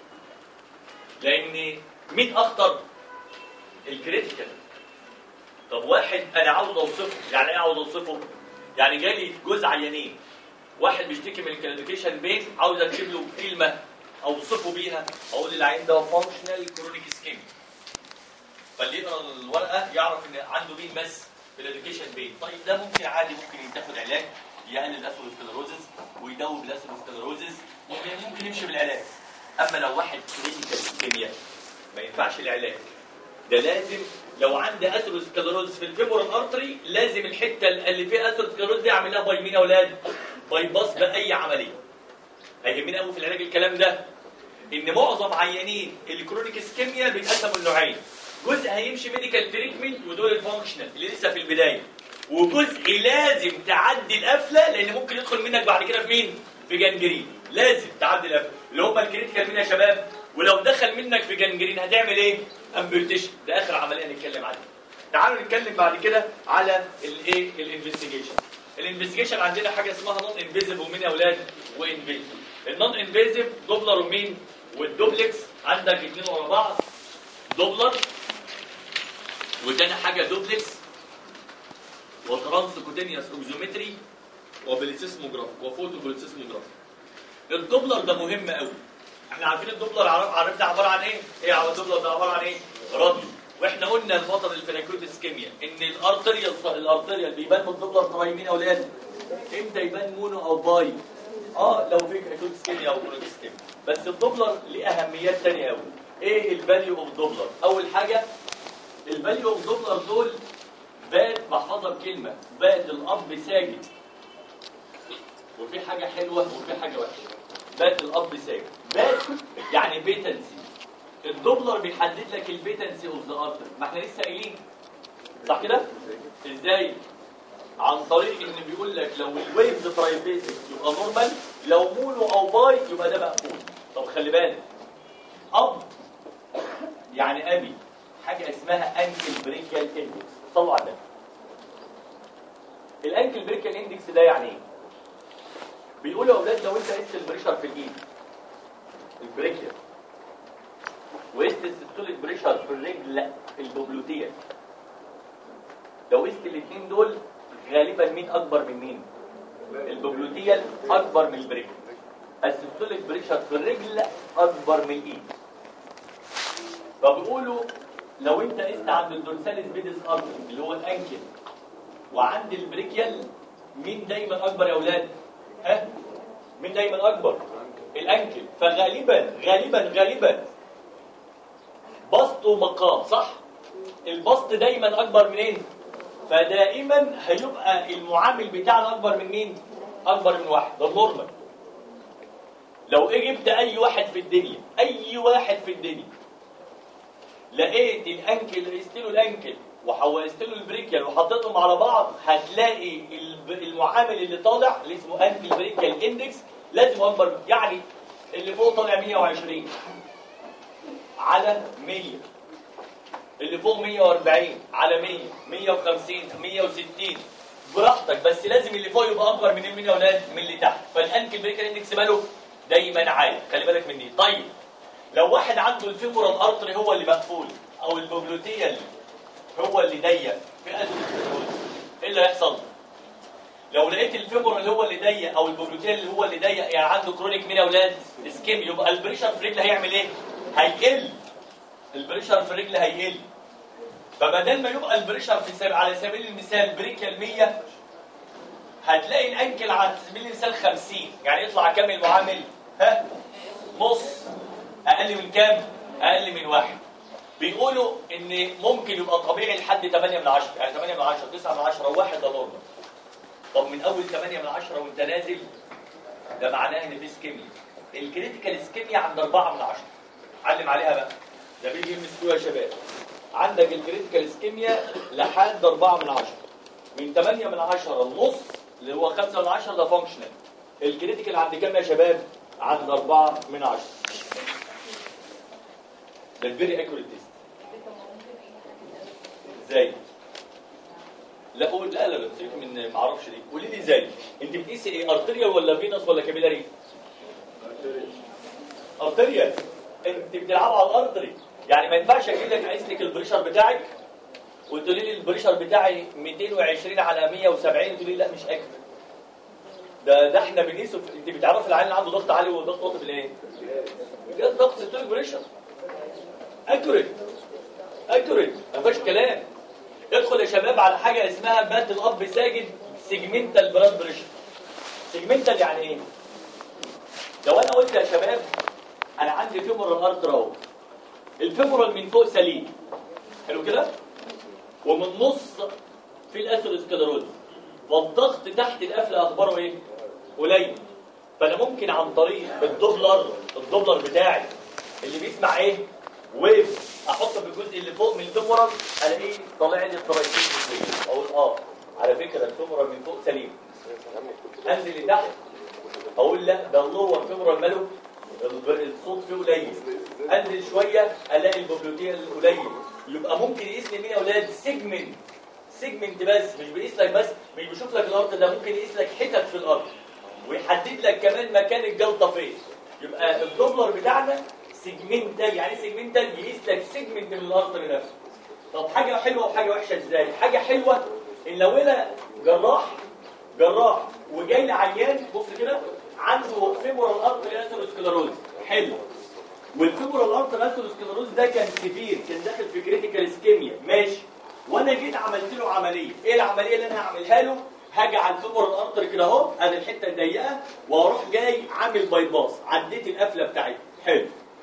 لان مين اخطر؟ الكريتيكال. طب واحد انا عاوز اوصفه، يعني ايه عاوز اوصفه؟ يعني جالي جوز عيانين، واحد بيشتكي من الكلينيكيشن بين، عاوز اكتب له كلمه اوصفه بيها، اقول للعيان ده فانكشنال كرونيك سكيميا، فاللي يقرا الورقه يعرف ان عنده مين بس كلينيكيشن بين. طيب ده ممكن عادي، ممكن يتاخد علاج يقلل الاثيروسكليروزز ويدوب الاثيروسكليروزز، ممكن يمشي بالعلاج. اما لو واحد كلينيكال سكيميا ما ينفعش العلاج، ده لازم لو عندي اثيروسكليروز في الفيمورال ارتري لازم الحته اللي فيها اثيروسكليروز دي اعمل لها باي مين يا اولاد؟ باي باس باي عمليه. هيهمني قوي في العلاج الكلام ده، ان معظم عيانين الكرونيك سكيميا بيتقسموا لنوعين، جزء هيمشي ميديكال تريتمنت ودول الفانكشنال اللي لسه في البدايه، وجزء لازم تعدي القفله لان ممكن يدخل منك بعد كده في مين؟ في جنجرين، لازم تعدي القفله اللي هم الكريتيكال مين يا شباب؟ ولو دخل منك في جنجرين هتعمل ايه؟ امبيوتيشن، ده اخر عمليه نتكلم عليها. تعالوا نتكلم بعد كده على الايه؟ الانفستيجيشن. الانفستيجيشن عندنا حاجه اسمها نون انفيزيف ومين يا اولاد؟ وانفيزيف. النون انفيزيف دوبلر ومين؟ والدوبلكس، عندك اثنين ورا بعض، دوبلر وتاني حاجه دوبلكس وترانس كوتينيوس اوكزومتري وبليسيسموجراف وفوتو بليسيسموجراف. الدوبلر ده مهم قوي. احنا عارفين الدوبلر، عرفنا عباره عن ايه؟ ايه على الدوبلر ده عباره عن ايه؟ راديو. واحنا قلنا الفتره الفينيكويد اسكيميا ان الارتريال بيبان بالدوبلر تراي مين يا اولاد؟ امتى يبان مونو او باي؟ لو في فينيكويد اسكيميا او كرونيك اسكيميا. بس الدوبلر ليه اهميات ثانيه قوي. ايه الفاليو اوف دوبلر؟ اول حاجه الفاليو اوف دوبلر دول بات محفظه بكلمه، بات الاب ساجد، وفي حاجه حلوه وفي حاجه وحشه. بات الاب ساجد، بات يعني بيتنسي. الدوبلر بيحدد لك البيتنسي اوف ذا ارتر، ما احنا لسه قايلين صح كده؟ ازاي؟ عن طريق ان بيقول لك لو الويفز ترايبيسك يبقى نورمال، لو مونو او باي يبقى ده مقفول. طب خلي بالك، اب يعني ابي حاجه اسمها انكل بريكيال اندكس. صلوا على النبي. الانكل بريكيال اندكس ده يعني ايه؟ بيقولوا يا اولاد لو انت قست البريشر في الايد البريكيال وقست السيستوليك بريشر في الرجل البوبلوتيه، لو قست الاثنين دول غالبا مين اكبر من مين؟ البوبلوتيال اكبر من البريكيال. السيستوليك بريشر في الرجل اكبر من الايد. فبيقولوا لو انت قست عند الدورساليس فيديس ارتري اللي هو الانكل وعند البريكيال مين دايما اكبر يا اولاد؟ مين دايما اكبر؟ الانكل. فغالبا غالبا غالبا بسط ومقام، صح؟ البسط دايما اكبر منين؟ فدائما هيبقى المعامل بتاعنا اكبر من مين؟ اكبر من واحد، ده النورمال. لو جبت اي واحد في الدنيا، اي واحد في الدنيا لقيت الانكل قست له الانكل وحولت له البريكيال وحطيتهم على بعض، هتلاقي المعامل اللي طالع اللي اسمه انكل بريكيال اندكس لازم اكبر. يعني اللي فوق طالع 120 على 100، اللي فوق 140 على 100، 150، 160 براحتك، بس لازم اللي فوق يبقى اكبر من ال100 ولاد من اللي تحت. فالانكل بريكال اندكس ماله دايما عالي، خلي بالك من دي. طيب لو واحد عنده الفيمورال ارتري هو اللي مقفول او البوبلوتيال هو اللي ضيق في ازوسكليروز، ايه اللي هيحصل؟ لو لقيت الفيمورال هو اللي ضيق او البوبلوتيال هو اللي ضيق، يعني عنده كرونيك مين يا اولاد؟ اسكيميا، يبقى البريشر في الرجل هيعمل ايه؟ هيقل. البريشر في الرجل هيقل. فبدل ما يبقى البريشر في على سبيل المثال بريكال 100، هتلاقي الانكل على سبيل المثال 50، يعني يطلع كام المعامل؟ ها؟ نص. اقل من كام؟ اقل من 1. بيقولوا ان ممكن يبقى طبيعي لحد 8 من 10، يعني 8 من 10 9 من 10 1 ده نورمال. طب من اول 8 من 10 وانت نازل ده معناه ان في اسكيميا. الكريتيكال اسكيميا عند 4 من 10. علم عليها بقى، ده بيجي يمسكوها يا شباب. عندك الكريتيكال اسكيميا لحد 4 من 10، من 8 من 10 النص اللي هو 5 من 10 ده فانكشنال. الكريتيكال عند كام يا شباب؟ عند 4 من 10. ده الفيري اكيوريت تيست. ازاي؟ لا قول، لا سيبك من ما اعرفش دي. قولي لي ازاي؟ انت بتقيسي ايه؟ ارتريال ولا فينوس ولا كابيلاري؟ ارتريال. انت بتلعب على الارتري، يعني ما ينفعش اجي لك اقيس لك البريشر بتاعك وتقولي لي البريشر بتاعي 220 على 170 تقولي لي لا مش اكيوريت. ده احنا بنقيسه انت بتعرفي العيان اللي عنده ضغط عالي وضغط واطي بالايه؟ ضغط سيستوليك بريشر. اكيوريت ما فيهاش كلام. ادخل يا شباب على حاجه اسمها باتل اب ساجد سيجمنتال براد بريشر. سيجمنتال يعني ايه؟ لو انا قلت يا شباب انا عندي فيمورال ارتر اهو، الفيمورال من فوق سليم حلو كده، ومن النص في الاثيروسكليروز، والضغط تحت القفله اخباره ايه؟ قليل. فانا ممكن عن طريق الدوبلر بتاعي اللي بيسمع ايه؟ ويف، احطه في الجزء اللي فوق من الفيمورال الاقيه طالع لي الترايكين، اقول على فكره الفيمورال من فوق سليم. انزل لتحت اقول لا ده اللور فيمورال ماله الصوت فيه قليل. انزل شويه الاقي البوبلوتيال قليل. يبقى ممكن يقيس لي مين يا اولاد؟ سيجمنت بس، مش بيقيس لك بس، مش بيشوف لك الارض، ده ممكن يقيس لك حتت في الارض ويحدد لك كمان مكان الجلطه فين. يبقى الدوبلر بتاعنا سيجمنتال. يعني سيجمنتال يقيس لك سيجمنت من الارض نفسه. طب حاجه حلوه وحاجه وحشه ازاي؟ حاجه حلوه ان لو انا جراح وجاي لعيان بص كده عنده فيمورال ارتري اثيروسكليروز حلو، والفيمورال ارتري اثيروسكليروز ده كان سيفير، كان داخل في كريتيكال اسكيميا ماشي، وانا جيت عملت له عمليه. ايه العمليه اللي انا هعملها له؟ هاجي على الفيمورال ارتري كده اهو، ادي الحته الضيقه، واروح جاي عامل بايباس، عديت القفله بتاعتي حلو.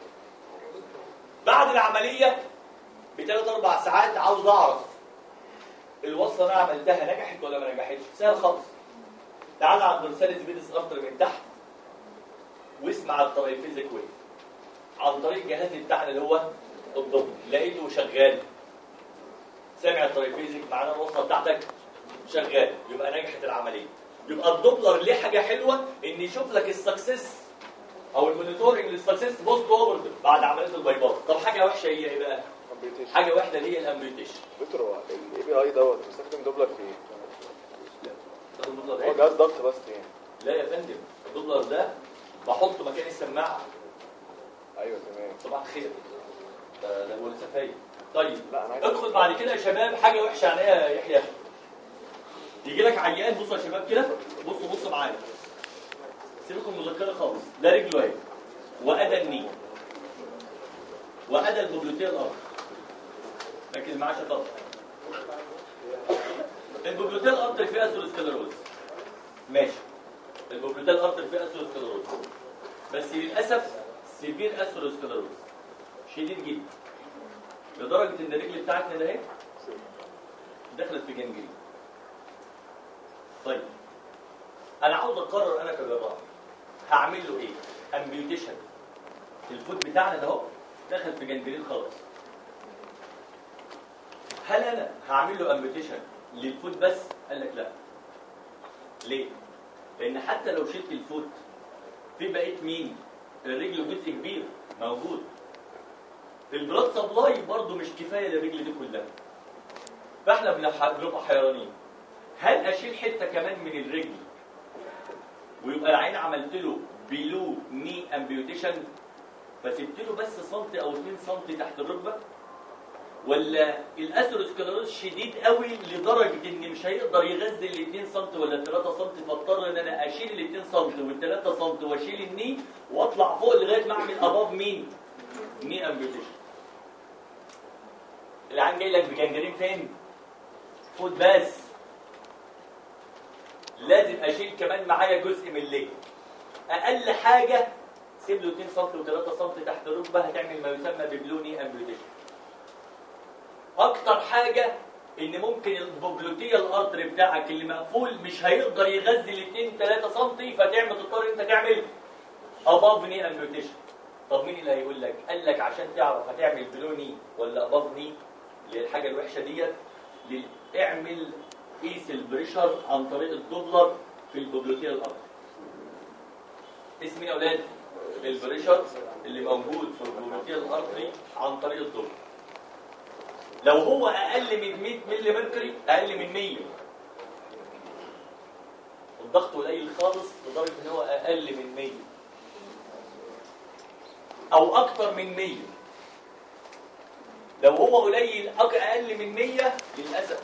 بعد العمليه بثلاث 4 ساعات عاوز اعرف الوصله اللي انا عملتها نجحت ولا ما نجحتش. سهل خالص. تعال عند رسالة فيدس ارتر من تحت واسمع الترايفيزيك ويف عن طريق الجهاز بتاعنا اللي هو الضبط. لقيته شغال، سامع الترايفيزيك معانا الوصله بتاعتك شغال، يبقى نجحت العمليه. يبقى الدوبلر ليه حاجه حلوه ان يشوف لك السكسس او المونيتورنج للسكسس بوست اوبرتيف بعد عمليه البايباس. طب حاجه وحشه هي ايه بقى؟ حاجه واحده اللي هي الامبيوتيشن. دكتور الاي بي اي دوت بيستخدم دوبلر في ايه؟ هو جهاز ضغط بس يعني؟ لا يا فندم، الدوبلر ده بحطه مكان السماعه. ايوه تمام. صباح الخير. ده هو السفايه. طيب ادخل بعد كده يا شباب. حاجه وحشه يعني ايه يا يحيى؟ يجي لك عيان، بصوا يا شباب كده، بصوا معايا، سيبكم المذكره خالص. ده رجله اهي، وادى الني، وادى البوبلوتيه الارض. ركز معايا يا شباب. البوبلوتيه الارض فيها اثيروسكليروز ماشي، البوبلوتيه الارض فيها اثيروسكليروز، بس للاسف سيفير اثيروسكليروز شديد جدا لدرجه ان الرجل بتاعتنا ده اهي دخلت في جنجرين. طيب انا عاوز اقرر انا كجراح هعمل له ايه؟ امبيوتيشن. الفوت بتاعنا ده اهو دخل في جنجرين خالص. هل انا هعمل له امبيوتيشن للفوت بس؟ قال لك لا. ليه؟ لان حتى لو شلت الفوت في بقيه مين؟ الرجل جزء كبير موجود. في البلاد سبلاي برضه مش كفايه للرجل دي كلها. فاحنا بنبقى حيرانين، هل اشيل حته كمان من الرجل ويبقى العين عملت له بيلو ني امبيوتيشن فسبت له بس سنتي او 2 سنتي تحت الركبه، ولا الاثيروسكليروز شديد قوي لدرجه ان مش هيقدر يغذي ال 2 سم ولا 3 سم، فاضطر ان انا اشيل ال 2 سم وال 3 سم واشيل الني واطلع فوق لغايه ما اعمل اباف مين؟ ني امبيوتيشن. العين جاي لك بجنجرين فين؟ فوت بس. لازم اشيل كمان معايا جزء من الليج. اقل حاجه سيب له 2 سم و3 سم تحت الركبه هتعمل ما يسمى ببلوني امبيوتيشن. اكتر حاجه ان ممكن البوبلوتيال ارتري بتاعك اللي مقفول مش هيقدر يغذي ال 2 3 سم تضطر انت تعمل اباف ني امبيوتيشن. طب مين اللي هيقول لك؟ قال لك عشان تعرف هتعمل بلوني ولا اباف ني للحاجه الوحشه ديت، اعمل قيس البريشر عن طريق الدوبلر في البوبلوتيال ارتري. اسم مين يا اولاد؟ البريشر اللي موجود في البوبلوتيال ارتري عن طريق الدوبلر. لو هو اقل من 100 ملي ميركوري، اقل من 100 الضغط قليل خالص لدرجه ان هو اقل من 100 او اكتر من 100. لو هو قليل اقل من 100 للاسف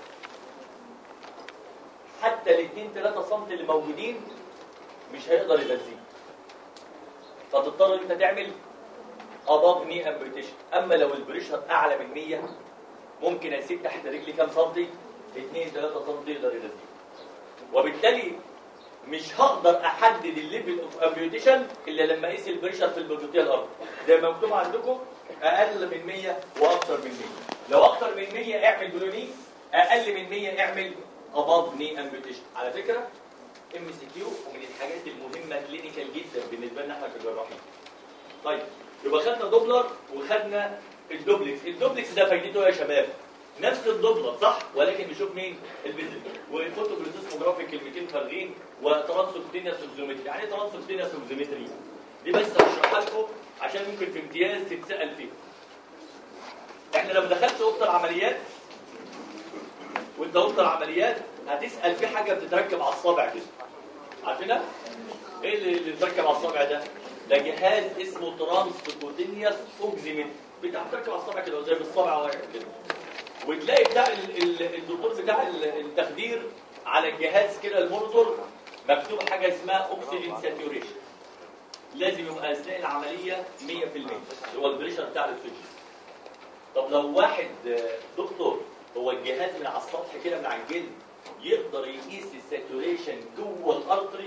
حتى ال 2 3 سم اللي موجودين مش هيقدر يغذيه، فتضطر انت تعمل اباف ني امبيوتيشن. اما لو البريشر اعلى من 100 ممكن اسيب تحت رجلي كام سنتي؟ 2 3 سم يقدر يغذيه. وبالتالي مش هقدر احدد الليفل اوف امبيوتيشن الا لما اقيس البريشر في البوبلوتيال ارتري زي ما مكتوب عندكم، اقل من 100 واكثر من 100. لو اكثر من 100 اعمل بلوني، اقل من 100 اعمل اباف ني امبيوتيشن. على فكره ام سي كيو ومن الحاجات المهمه كلينيكال جدا بالنسبه لنا احنا كجراحين. طيب يبقى خدنا دوبلر وخدنا الدوبلكس. الدوبلكس ده فايدته يا شباب نفس الدوبلر صح، ولكن بيشوف مين؟ الفيزل. والفوتوجرافي كلمتين فارغين، وترانسكوتينيوس اوكسيومتري. يعني ايه ترانسكوتينيوس اوكسيومتري؟ دي بس هشرحها لكم عشان ممكن في امتياز تتسال فيه. احنا لو دخلت اوضه العمليات وانت اوضه العمليات هتسال في حاجه بتتركب على الصابع كده، عارفينها؟ ايه اللي بتركب على الصابع ده؟ ده جهاز اسمه ترانسكوتينيوس اوكسيومتري، بتركب على الصابع كده زي بالصابع واحد كده، وتلاقي بتاع الدكتور بتاع التخدير على الجهاز كده المونيتور مكتوب حاجه اسمها اوكسجين ساتوريشن. لازم يبقى اثناء العمليه 100% اللي هو البريشر بتاع الاكسجين. طب لو واحد دكتور هو الجهاز من على السطح كده من على الجلد يقدر يقيس الساتوريشن جوه الارتري،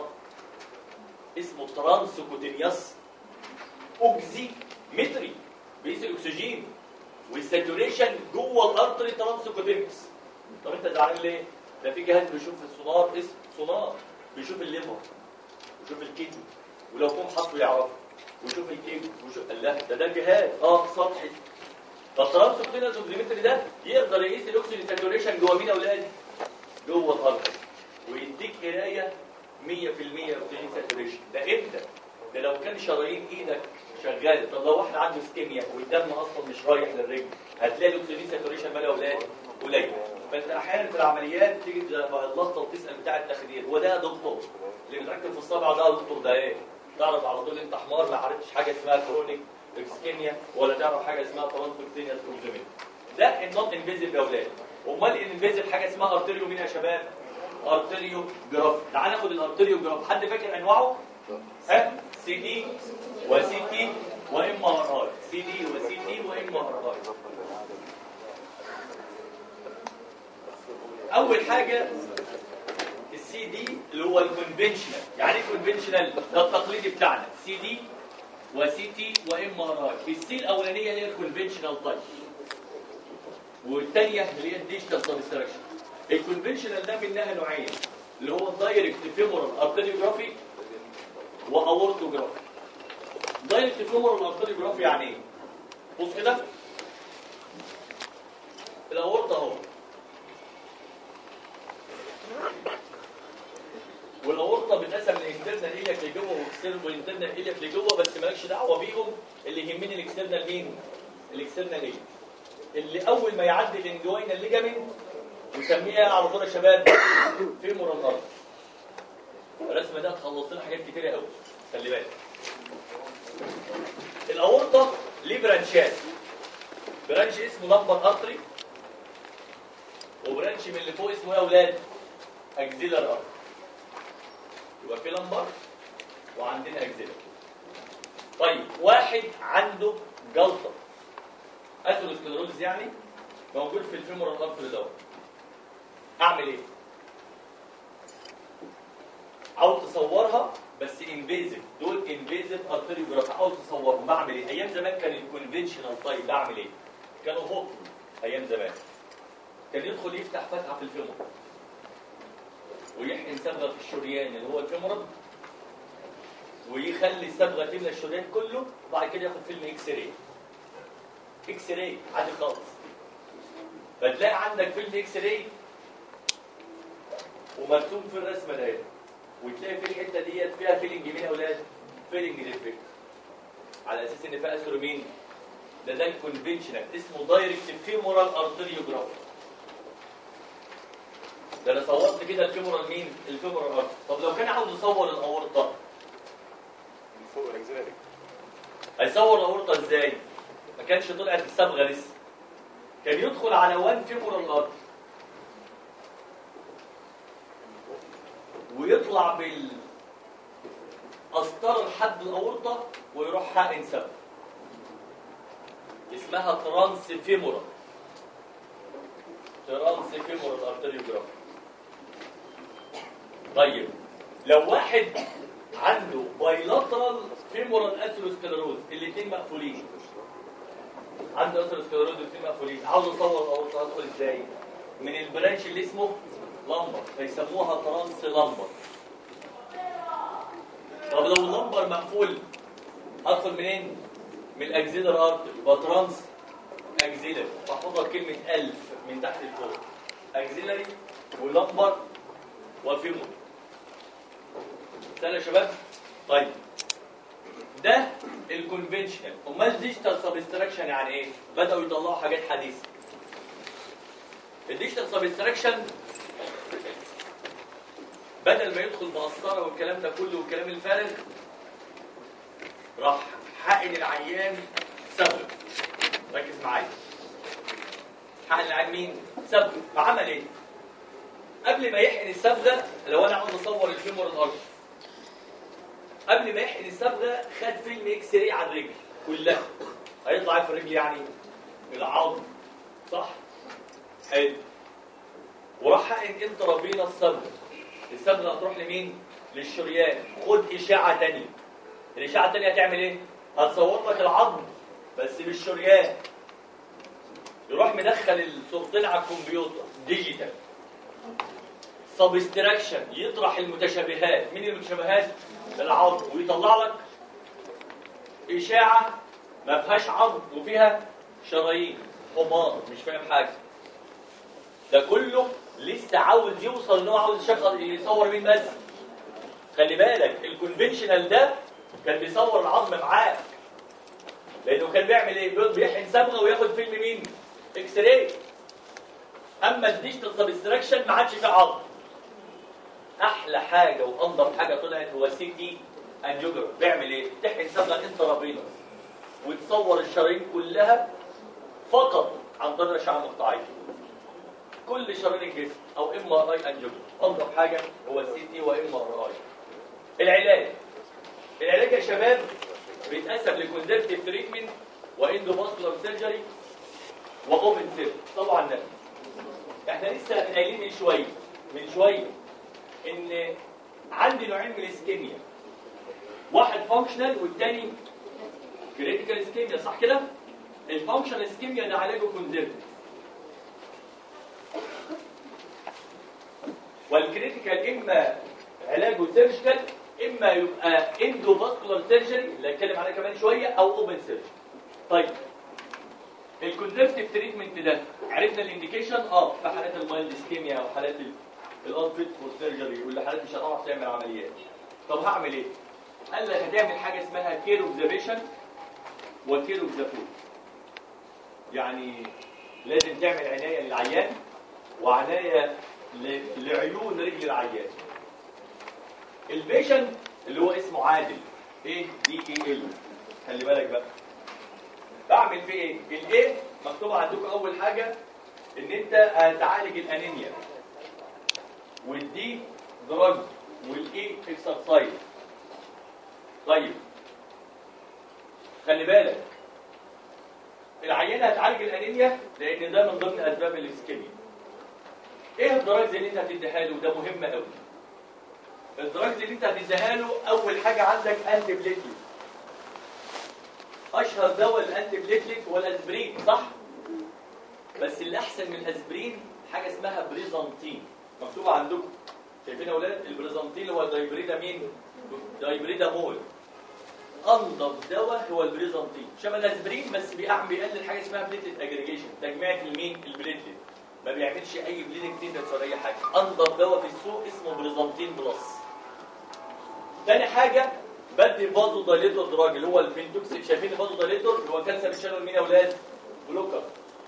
اسمه ترانسكوتينيوس اوكسيمتري، بيقيس الاكسجين والساتوريشن جوه الارتري ترانسكوتينيوس. طب انت زعلان ليه؟ ده في جهاز بيشوف السونار اسمه سونار، بيشوف الليفر ويشوف الكدني ولو كون حطه يعرفه ويشوف الكبد ويشوف الله ده جهاز سطحي. فالترانسكوتينيوس اوكسيمتري ده يقدر يقيس الاكسجين ساتوريشن جوه مين يا اولاد؟ جوه الارتري، ويديك قرايه 100% اوكسجين ساتوريشن. ده امتى؟ ده لو كان شرايين ايدك شغاله. طب لو واحد عنده اسكيميا والدم اصلا مش رايح للرجل هتلاقي الاكسجين ساتوريشن ماله يا اولاد؟ قليل. فانت احيانا في العمليات تيجي تلخبط وتسال بتاع التخدير هو ده دكتور اللي بيتركب في الصبع ده دكتور ده ايه؟ تعرف على طول انت حمار ما عرفتش حاجه اسمها كرونيك اسكيميا ولا تعرف حاجه اسمها ترانسكوتينيوس اوكسيمتري. ده النوت انفيزيف يا اولاد. امال الانفيزيف حاجه اسمها ارتريو مين يا شباب؟ ارتريو جراف. تعال ناخد الارتريو جراف. حد فاكر انواعه؟ سي دي وسي تي وام ار اي. سي دي وسي تي وام ار اي. اول حاجه السي دي اللي هو الكونفنشنال. يعني ايه كونفنشنال؟ ده التقليدي بتاعنا، سي دي وسي تي وام ار اي. السي الاولانيه هي الكونفنشنال تايب، والثانيه اللي هي الديجيتال سبستراكشن. الكونفنشنال ده منها نوعين اللي هو الدايركت فيمورال ارتريوجرافي واورتوجرافي. دايركت فيمورال ارتريوجرافي يعني ايه؟ بص كده الاورطه اهو، والاورطه بتقسم الانترنال ايلياك لجوه والانترنال الانترنال الياك لجوه، بس مالكش دعوه بيهم. اللي يهمني الاكسترنال مين؟ الاكسترنال ايه؟ اللي اول ما يعدي الانجوينال ليجامنت نسميها على طول يا شباب فيمورال ارتري. الرسمه دي هتخلص لنا حاجات كتيره قوي، خلي بالك. الاورطه ليه برانشات، برانش اسمه لامبر ارتري، وبرانش من اللي فوق اسمه ايه يا اولاد؟ اكزيلر ارتري. يبقى في لامبر وعندنا اكزيلر. طيب واحد عنده جلطه اثيروسكليروز يعني موجود في الفيمورال ارتري دوت، اعمل ايه؟ او تصورها بس انفيزيف، دول انفيزيف ارتريوجراف، او تصورهم بعمل ايه؟ ايام زمان كان الكونفنشنال طيب بعمل ايه؟ كانوا هوك ايام زمان كان يدخل يفتح فتحه في الفيمور ويحقن صبغه في الشريان اللي هو الفيمورال، ويخلي الصبغه تملى الشريان كله، وبعد كده ياخد فيلم اكس راي. اكس راي عادي خالص. فتلاقي عندك فيلم اكس راي ومرسوم في الرسمه دي، وتلاقي في الحته ديت فيها فيلنج مين يا اولاد؟ فيلنج ديفكت، على اساس ان فيها اثر مين؟ ده الكونفنشنال اسمه دايركت فيمورال ارتريوجراف. ده انا صورت كده الفيمورال مين؟ الفيمورال ارتري. طب لو كان عاوز يصور الاورطه من فوق الاكزيلاري، هيصور الاورطه ازاي؟ ما كانش طلعت الصبغه لسه، كان يدخل على وان فيمورال ارتري ويطلع بالقسطره لحد الاورطه ويروح حقن صبغه اسمها ترانس فيمورال ارتريوجراف. طيب لو واحد عنده بايلاترال فيمورال اثيروسكليروز، الاثنين مقفولين، عنده اثيروسكليروز الاثنين مقفولين، عاوز يصور الاورطه هدخل ازاي؟ من البرانش اللي اسمه لامبر، فيسموها ترانس لامبر. طب لو اللمبر مقفول ادخل منين؟ من الاكزيلر ارتري، يبقى ترانس اكزيلري، محفوظه بكلمه 1000 من تحت لفوق، اكزيلري ولمبر وفيمور. سهل يا شباب؟ طيب ده الكونفنشنال. امال ديجيتال سبستراكشن يعني ايه؟ بداوا يطلعوا حاجات حديثه. الديجيتال سبستراكشن بدل ما يدخل بقسطره والكلام ده كله والكلام الفارغ، راح حقن العيان صبغه. ركز معايا، حقن العيان مين؟ صبغه. فعمل ايه؟ قبل ما يحقن الصبغه، لو انا عاوز اصور الفيمورال ارتري، قبل ما يحقن الصبغه خد فيلم اكس راي على الرجل كلها. هيطلع في الرجل يعني العظم، صح؟ حلو. وراح حقن انترافينا الصبغه. الصبغه هتروح لمين؟ للشريان. خد اشعه ثانيه. الاشعه الثانيه هتعمل ايه؟ هتصور لك العظم بس بالشريان. يروح مدخل الصورتين على الكمبيوتر ديجيتال سبستراكشن، يطرح المتشابهات. مين المتشابهات؟ العظم، ويطلع لك اشاعه ما فيهاش عظم وفيها شرايين حمار. مش فاهم حاجه. ده كله لسه عاوز يوصل ان هو عاوز يصور مين بس. خلي بالك الكونفنشنال ده كان بيصور العظم معاك، لانه كان بيعمل ايه؟ بيحقن صبغه وياخد فيلم مين؟ اكس راي. اما الديجيتال سبستراكشن ما عادش فيه عظم. احلى حاجه وانضف حاجه طلعت هو سي تي انجيوجرام. بيعمل ايه؟ تحقن صبغه انترافينوس وتصور الشرايين كلها فقط عن طريق اشعه مقطعيه. كل شرايين الجسم او ام ار اي انجيوجرام. انضف حاجه هو سي تي وام ار اي. العلاج يا شباب بيتقسم لكونزرفتيف تريتمنت واندوفاسكولار سيرجري واوبن سيرجري. طبعا النبي احنا لسه قايلين من شويه ان عندي نوعين من الاسكيميا، واحد فانكشنال والتاني كريتيكال اسكيميا، صح كده؟ الفانكشنال اسكيميا ده علاجه كونزرفتيف، والكريتيكال اما علاجه سيرجيكال، اما يبقى اندوفاسكولار سيرجري اللي هتكلم عليها كمان شويه، او اوبن سيرجري. طيب الكونزرفتيف تريتمنت ده عرفنا الانديكيشن في حالات المايلد اسكيميا وحالات الانفيت فور سيرجري واللي حالات مش هتعرف تعمل عمليات. طب هعمل ايه؟ قال لك هتعمل حاجه اسمها كير اوف ذا بيشنت وكير اوف ذا فود. يعني لازم تعمل عنايه للعيان وعنايه لعيون رجل العيان. البيشنت اللي هو اسمه عادل ADAL، خلي بالك بقى بعمل فيه ايه؟ الايه مكتوب عندكم اول حاجه ان انت هتعالج الانيميا، والدي دراج، والاي اكسرسايز. طيب خلي بالك العيان هتعالج الانيميا لان ده من ضمن اسباب الاسكيميا. ايه الدراجز اللي انت هتديها له؟ ده مهم قوي. الدراجز اللي انت هتديها له اول حاجه عندك انتي بليتلت. اشهر دواء الانتي بليتلت هو الاسبرين، صح؟ بس اللي احسن من الاسبرين حاجه اسمها بريزانتين، مكتوبه عندكم شايفين يا اولاد؟ البريزانتين هو دايبريدامين، دايبريدامول. انضف دواء هو البريزانتين، شبه الاسبرين بس بيقلل حاجه اسمها بليتلت اجريجيشن، تجميع المين البليتلت، ما بيعملش اي بليدنج تيتس ولا اي حاجه. انضف دواء في السوق اسمه بريزانتين بلس. تاني حاجه بدي فازو دايليتور دراج اللي هو البنتوكسين، شايفين الفازو دايليتور اللي هو كانسر الشانل مين يا اولاد؟ بلوكر.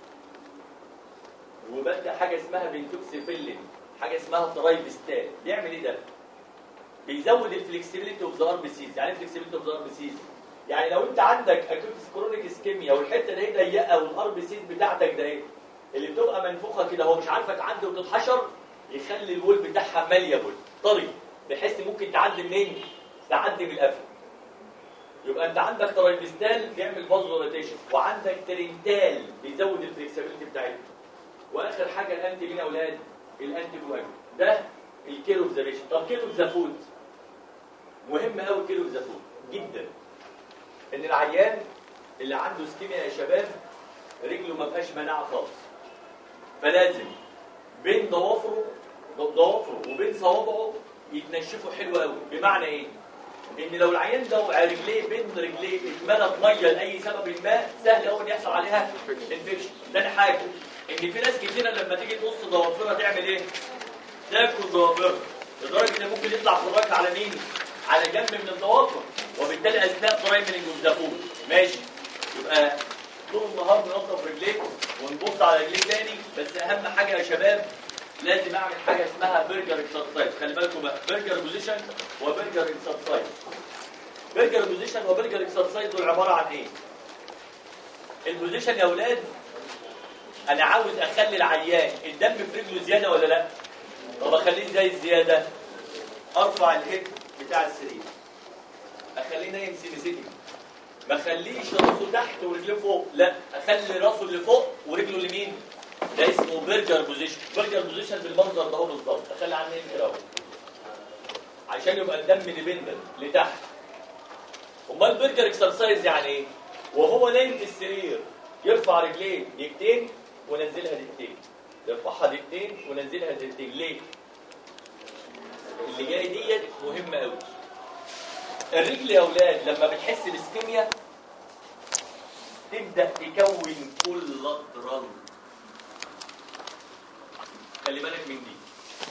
وبدي حاجه اسمها بنتوكسيفيلين، حاجه اسمها ترايبستال. بيعمل ايه ده؟ بيزود الفلكسبيليتي اوف ذا ار بي سيز. يعني ايه فلكسبيليتي اوف ذا ار بي سيز؟ يعني لو انت عندك اكيوت كرونيك اسكيميا والحته دي ضيقه والار بي سيز بتاعتك ده ايه؟ اللي بتبقى منفوخه كده هو مش عارفه تعدي وتتحشر، يخلي الوول بتاعها ماليابل طري بحيث ممكن تعدي منين؟ تعدي من القفل. يبقى انت عندك ترايبستال بيعمل فازولاريتيشن، وعندك ترينتال بيزود الفلكسبيليتي بتاعتها. واخر حاجه الانتي مين يا اولاد؟ الانتي كواجول. ده الكير اوف ذا بيشنت. طب كير اوف ذا فود مهم قوي. كير اوف ذا فود جدا. ان العيان اللي عنده اسكيميا يا شباب رجله ما بقاش مناعه خالص، فلازم بين ضوافره وبين صوابعه يتنشفوا حلو قوي. بمعنى ايه؟ ان لو العيان ده رجليه بين رجليه اتملت ميه لاي سبب ما سهل قوي ان يحصل عليها انفكشن. تاني حاجه ان في ناس كتيره لما تيجي تقص ضوافرها تعمل ايه؟ تاكل ضوافرها لدرجه ان ممكن يطلع خراج على مين؟ على جنب من الضوافر، وبالتالي اثناء برايمرنج والدافور. ماشي، يبقى طول النهار بننظف رجليك ونبص على رجليك تاني. بس اهم حاجه يا شباب لازم اعمل حاجه اسمها برجر اكسرسايز. خلي بالكم بقى، برجر بوزيشن وبرجر اكسرسايز. برجر بوزيشن وبرجر اكسرسايز دول عباره عن ايه؟ البوزيشن يا اولاد انا عاوز اخلي العيان الدم في رجله زياده ولا لا؟ طب اخليه ازاي الزياده؟ ارفع الهيد بتاع السرير، اخليه نايم سيميسيتي، ما اخليش راسه تحت ورجله فوق، لا اخلي راسه اللي فوق ورجله اليمين. ده اسمه برجر بوزيشن. برجر بوزيشن بالمنظر ده بالظبط، اخلي عنه كده اهو عشان يبقى الدم ديبندنت لتحت. امال برجر اكسرسايز يعني ايه؟ وهو نايم في السرير يرفع رجليه دقيقتين ونزلها دقيقتين، يرفعها دقيقتين ونزلها دقيقتين. ليه؟ اللي جاي ديت مهمه قوي. الرجل يا اولاد لما بتحس باسكيميا تبدا تكون كولاترال. خلي بالك من دي.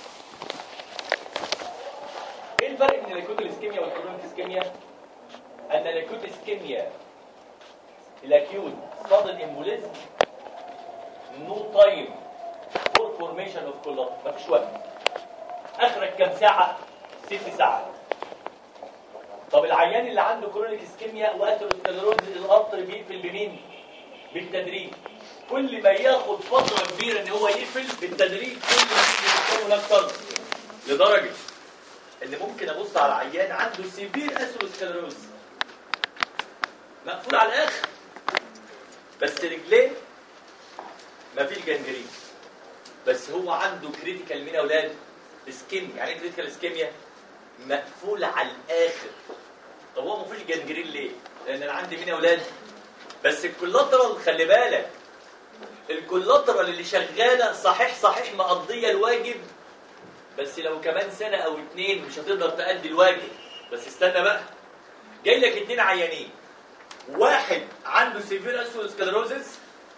ايه الفرق بين الاكوت الاسكيميا والكرونيك اسكيميا؟ ان الاكوت اسكيميا الاكيوت sudden embolism no time for formation of collateral، مفيش وقت. اخرك كام ساعه؟ 6 ساعات. طب العيان اللي عنده كرونيك اسكيميا واثيروسكليروز القطر بيقفل بمين؟ بالتدريج. كل ما ياخد فتره كبيره ان هو يقفل بالتدريج كل ما يتكون اكتر، لدرجه ان ممكن ابص على عيان عنده سيفير اثيروسكليروز مقفول على الاخر بس رجليه مفيش جنجرين، بس هو عنده كريتيكال مين يا اولاد؟ اسكيميا. يعني ايه كريتيكال اسكيميا؟ مقفول على الاخر. طب هو مفيش جنجرين ليه؟ لان انا عندي مين يا اولاد؟ بس الكولاترال خلي بالك، الكولاترال اللي شغاله صحيح مقضيه الواجب، بس لو كمان سنه او 2 مش هتقدر تأدي الواجب. بس استنى بقى، جاي لك 2 عيانين، واحد عنده سيفير اثيروسكليروزس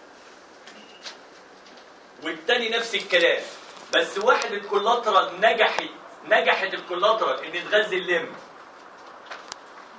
والتاني نفس الكلام، بس واحد الكولاترال نجحت الكولاترال ان تغذي الليمب،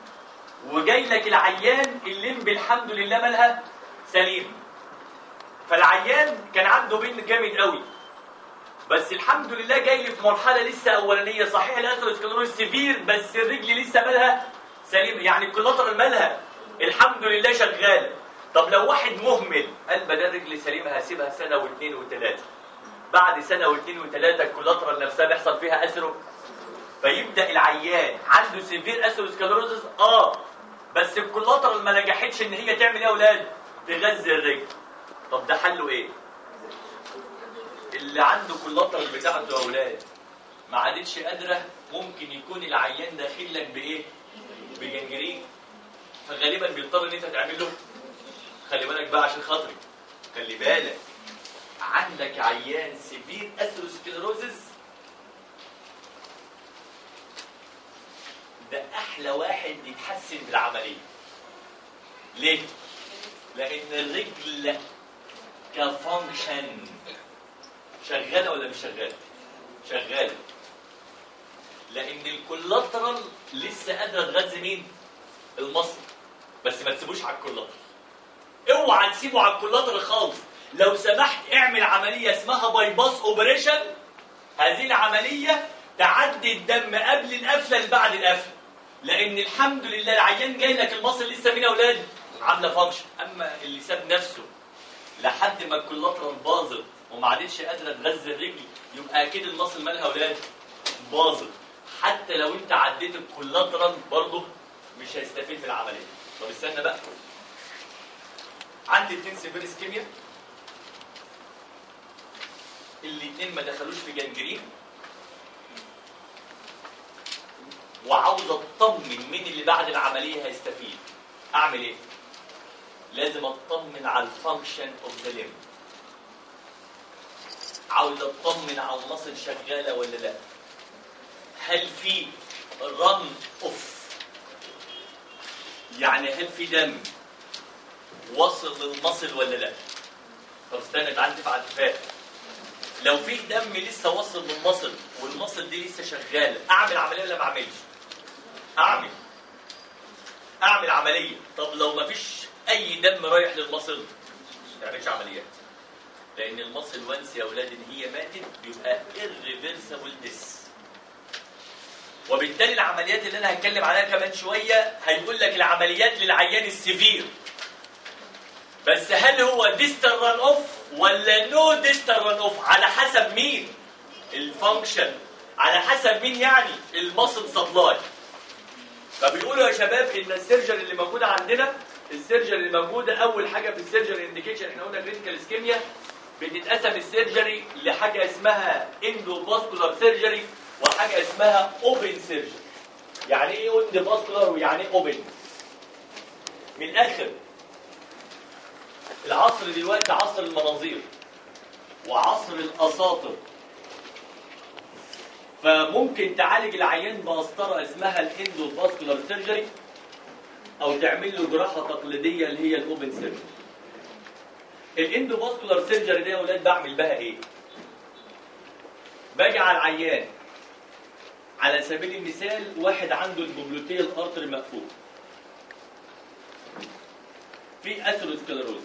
وجاي لك العيان الليمب الحمد لله مالها سليم. فالعيان كان عنده بين جامد قوي، بس الحمد لله جاي لي في مرحله لسه اولانيه، صحيح الاثيروسكليروز سيفير بس الرجل لسه مالها سليم، يعني الكولاترال مالها الحمد لله شغاله. طب لو واحد مهمل قال بدل رجلي سليمه هسيبها سنه واثنين وثلاثه، بعد سنه واثنين وثلاثه الكولاترال نفسها بيحصل فيها اثيرو، فيبدا العيان عنده سيفير اثيروسكليروز بس الكولاترال ما نجحتش ان هي تعمل ايه يا اولاد؟ تغذي الرجل. طب ده حله ايه؟ اللي عنده كولاترال بتاعته يا اولاد ما عادتش قادره، ممكن يكون العيان داخل لك بايه؟ بجنجرين، فغالبا بيضطر ان انت تعمل له. خلي بالك بقى عشان خاطري، خلي بالك عندك عيان سيفير اثيروسكليروزز ده احلى واحد يتحسن بالعمليه. ليه؟ لان الرجل كفانكشن شغاله ولا مش شغاله؟ شغاله. لان الكولاترال لسه قادره تغذي مين؟ المصل. بس ما تسيبوش على الكولاترال، اوعى تسيبه على الكولاترال خالص. لو سمحت اعمل عمليه اسمها باي باس اوبريشن. هذه العمليه تعدي الدم قبل القفله لبعد القفله، لان الحمد لله العيان جاي لك المصل لسه مين يا اولاد؟ عامله فانكشن. اما اللي ساب نفسه لحد ما الكولاترال باظت وما عادتش قادره تغذي الرجل، يبقى اكيد المصل مالها اولاد باظت. حتى لو انت عديت الكولاترال برضه مش هيستفيد من العمليه. طب استنى بقى، عندي 2 سيفير اسكيميا، الاثنين ما دخلوش في جنجرين، وعاوز اطمن مين اللي بعد العمليه هيستفيد. اعمل ايه؟ لازم اطمن على الفانكشن اوف ذا ليمب. عاوز اطمن على المصل شغاله ولا لا. هل في رن اوف، يعني هل في دم وصل للمصل ولا لا؟ طب استنى تعالى نتفق على اتفاق. لو في دم لسه وصل للمصل والمصل دي لسه شغاله، اعمل عمليه ولا ما اعملش؟ اعمل عمليه. طب لو ما فيش اي دم رايح للمصل ما تعملش عمليات، لان المصل وانس يا اولاد ان هي ماتت بيبقى irreversible death. وبالتالي العمليات اللي انا هتكلم عليها كمان شويه هيقول لك العمليات للعيان السيفير، بس هل هو ديستال ران اوف ولا نو ديستال ران اوف؟ على حسب مين؟ الفانكشن. على حسب مين؟ يعني المصل سبلاي. فبيقولوا يا شباب ان السيرجري اللي موجوده عندنا، السيرجري اللي موجوده اول حاجه في السيرجري انديكيشن، احنا قلنا كريتيكال اسكيميا، بتتقسم السيرجري لحاجه اسمها اندو فاسكولار سيرجري وحاجه اسمها اوبن سيرجري. يعني ايه اندو فاسكولار ويعني ايه اوبن؟ من الاخر العصر دلوقتي عصر المناظير وعصر الاساطر، فممكن تعالج العيان بقسطره اسمها الاندو فاسكولار سيرجري، او تعمل له جراحه تقليديه اللي هي الاوبن سيرجري. الاندو فاسكولار سيرجري دي يا اولاد بعمل بها ايه؟ باجي على العيان على سبيل المثال واحد عنده البوبلوتيال ارتري مقفول، في اثيروسكليروز،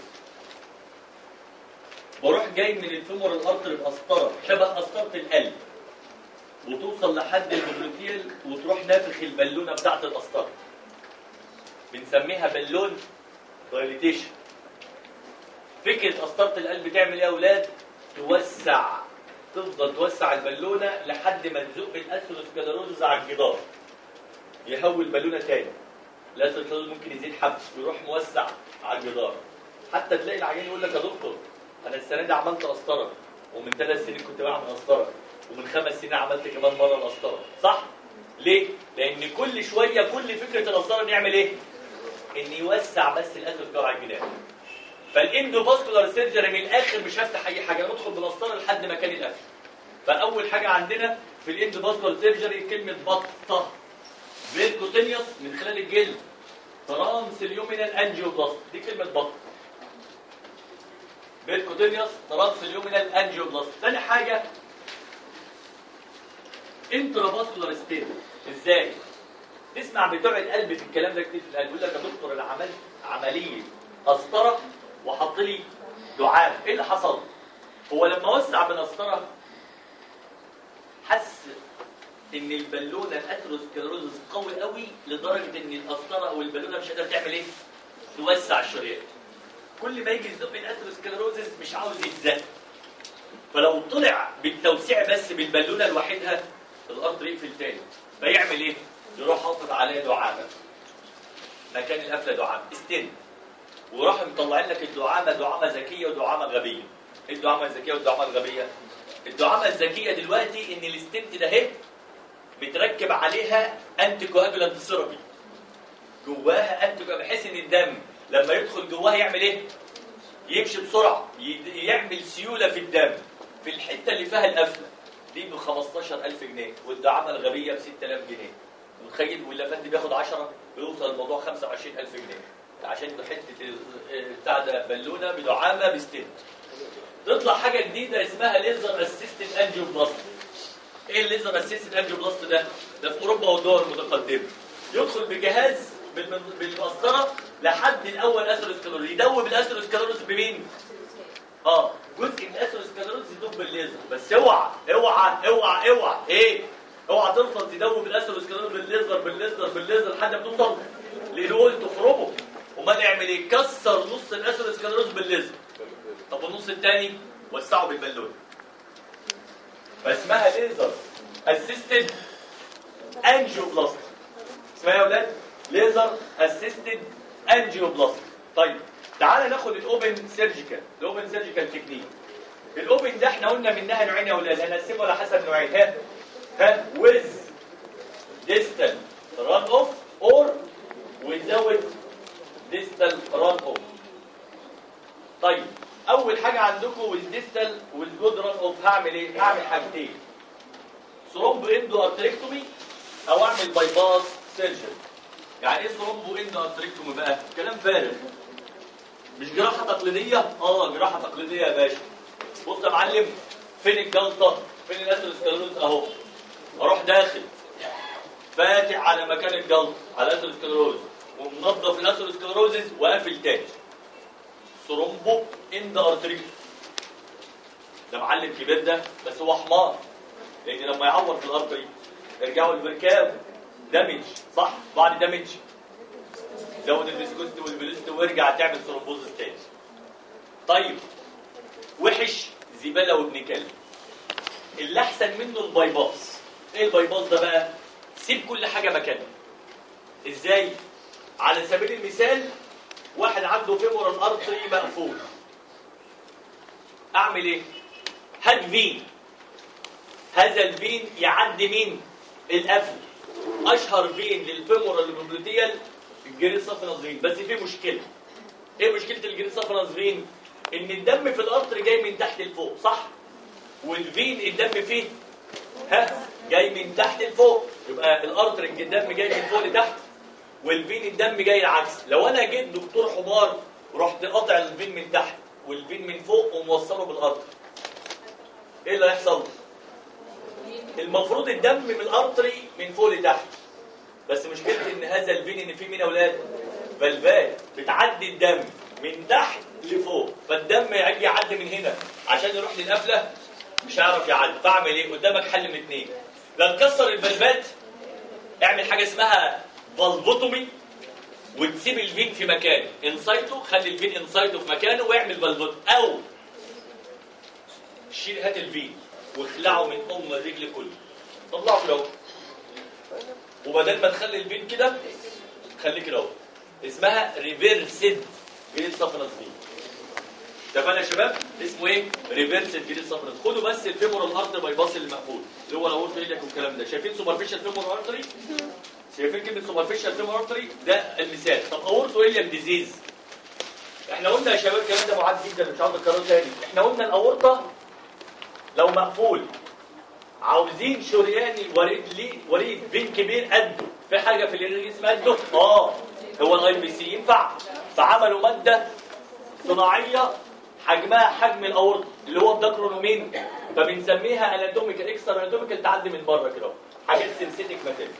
بروح جاي من الفيمور الارتري بقسطره شبه قسطره القلب وتوصل لحد البوبلوتيال وتروح نافخ البالونه بتاعت القسطره، بنسميها بالون دايليتيشن. فكره قسطره القلب تعمل ايه يا اولاد؟ توسع، تفضل توسع البالونه لحد ما تزق الاثيروسكليروز على الجدار، يهوي البالونه تاني. الاثيروسكليروز ممكن يزيد حبس ويروح موسع على الجدار، حتى تلاقي العيان يقول لك يا دكتور انا السنه دي عملت قسطره، ومن 3 سنين كنت بعمل قسطره، ومن 5 سنين عملت كمان مره القسطره، صح؟ ليه؟ لان كل شويه كل فكره القسطره نعمل ايه؟ ان يوسع بس الاثيروسكليروز على الجدار. فالاندو فاسكولار سيرجري من الاخر مش هفتح اي حاجه، انا ادخل بالقسطره لحد مكان القفل. فاول حاجه عندنا في الاندو فاسكولار سيرجري كلمه بطه فيركوتينيوس من خلال الجلد، ترانسليومينال انجيوبلاست، دي كلمه بطه. فيركوتينيوس ترانسليومينال انجيوبلاست. ثاني حاجه انترا فاسكولار ستيت. ازاي؟ تسمع بتوع القلب في الكلام ده كتير في القلب، يقول لك يا دكتور انا عملت عمليه قسطره وحط لي دعامه. ايه اللي حصل؟ هو لما وسع بالقسطره حس ان البالونه الاثيروسكليروزس قوي قوي لدرجه ان القسطره او البالونه مش قادره تعمل ايه؟ توسع الشريان. كل ما يجي يزق الاثيروسكليروزس مش عاوز يتزق، فلو طلع بالتوسيع بس بالبالونه لوحدها الارض يقفل تاني، فيعمل ايه؟ يروح حاطط عليه دعامه مكان القفله، دعامه استن، وراح مطلعين لك الدعامه دعامه ذكيه ودعامه غبيه. ايه الدعامه الذكيه والدعامه الغبيه؟ الدعامه الذكيه دلوقتي ان الاستنت ده اهي متركب عليها انتي كواجولانت ثيرابي، جواها انتي، بحيث ان الدم لما يدخل جواها يعمل ايه؟ يمشي بسرعه، يعمل سيوله في الدم في الحته اللي فيها القفله. دي ب 15000 جنيه، والدعامه الغبيه ب 6000 جنيه. متخيل؟ واللافندي بياخد 10، بيوصل الموضوع 25000 جنيه عشان حته بتاع ده بالونه بدعامه بستنت. تطلع حاجه جديده اسمها ليزر اسيستد انجيوبلاست. ايه الليزر اسيستد انجيوبلاست ده؟ ده في اوروبا والدول المتقدمه. يدخل بجهاز بالمسطره لحد الاول اثيروسكليروز، يدوب الاثيروسكليروز بمين؟ جزء من الاثيروسكليروز يدوب بالليزر. بس اوعى اوعى اوعى اوعى ايه؟ اوعى تفضل تدوب الاثيروسكليروز بالليزر لحد ما توصل للول تخرجه. امال يعمل ايه؟ يكسر نص الاثيروسكليروز بالليزر. طب والنص الثاني وسعه بالبالون. فاسمها ليزر اسيستد انجيوبلاست. اسمها يا اولاد ليزر اسيستد انجيوبلاست. طيب تعالى ناخد الاوبن سيرجيكال. الاوبن سيرجيكال تكنيك. الاوبن ده احنا قلنا منها نوعين يا اولاد، هنقسمه على حسب نوعين. with distal run off or without distal run off. طيب اول حاجه عندكم with distal with good run off هعمل ايه؟ هعمل حاجتين، ثرومبو اندو ارتريكتومي او اعمل باي باس سيرجري. يعني ايه ثرومبو اندو ارتريكتومي بقى؟ كلام فارغ، مش جراحه تقليديه. جراحه تقليديه يا باشا. بص يا معلم، فين الجلطه؟ فين الاثيروسكليروز؟ اهو. اروح داخل فاتح على مكان الجلطه على الاثيروسكليروز ومنظف الاثيروسكليروزز وقافل تاني. ثرومبو اندو ارتريكتومي. ده معلم كبير ده، بس هو حمار، لان لما يعور في الارتري يرجعوا للمركاب دامج، صح؟ بعد دامج زود الفيسكوست والفيلوسيتي ويرجع تعمل ثرومبوزس تاني. طيب وحش زباله وابن كلب. اللي احسن منه الباي باس. ايه الباي باس ده بقى؟ سيب كل حاجه مكانها. ازاي؟ على سبيل المثال واحد عنده فيمورال ارتري مقفول، اعمل ايه؟ هات فين. هذا الفين يعدي مين؟ القفل. اشهر فين للفيمورال بروبليتيال الجريد سافينس فين. بس في مشكله. ايه مشكله الجريد سافينس فين؟ ان الدم في الارتري جاي من تحت لفوق، صح؟ والفين الدم فيه جاي من تحت لفوق. يبقى الارتري الدم جاي من فوق لتحت، والفين الدم جاي العكس. لو انا جيت دكتور حمار ورحت قاطع الفين من تحت والفين من فوق وموصله بالارتري، ايه اللي هيحصل؟ المفروض الدم من الارتري من فوق لتحت، بس مشكلة ان هذا الفين ان فيه مين يا اولاد؟ فالفات بتعدي الدم من تحت لفوق، فالدم يجي يعدي من هنا عشان يروح للقفله مش هيعرف يعدي. فاعمل ايه؟ قدامك حل من اتنين. لا تكسر الفالفات، اعمل حاجه اسمها فالفوتومي وتسيب الفين في مكانه انسايتو، خلي الفين انسايتو في مكانه واعمل فالفوت، او شيل هات الفين واخلعه من الرجل كله، طلعه كده اهو، وبدل ما تخلي الفين كده خليه كده اهو. اسمها ريفيرسد جريد سافينس فين. اتفقنا يا شباب؟ اسمه ايه؟ ريفيرسد جريد سافينس. خدوا بس الفيمورال ارتري باي باس اللي مقفول اللي هو الاورت ايلياك والكلام ده. شايفين سوبرفيشال فيمورال ارتري؟ شايفين كلمه سوبرفيشال فيمورال ارتري؟ ده المثال. طب اورت ايلياك ديزيز، احنا قلنا يا شباب الكلام ده معاد جدا مش عاوز اكرره تاني. احنا قلنا الاورطه لو مقفول عاوزين شريان وريد فين كبير قده، في حاجه في الجسم قده هو الاي بي سي ينفع. فعملوا ماده صناعيه حجمها حجم الاورطه اللي هو الداكرونومين، فبنسميها اناتوميكال اكسترا اناتوميكال، تعدي من بره كده حاجات سينثيتيك ماتيريال.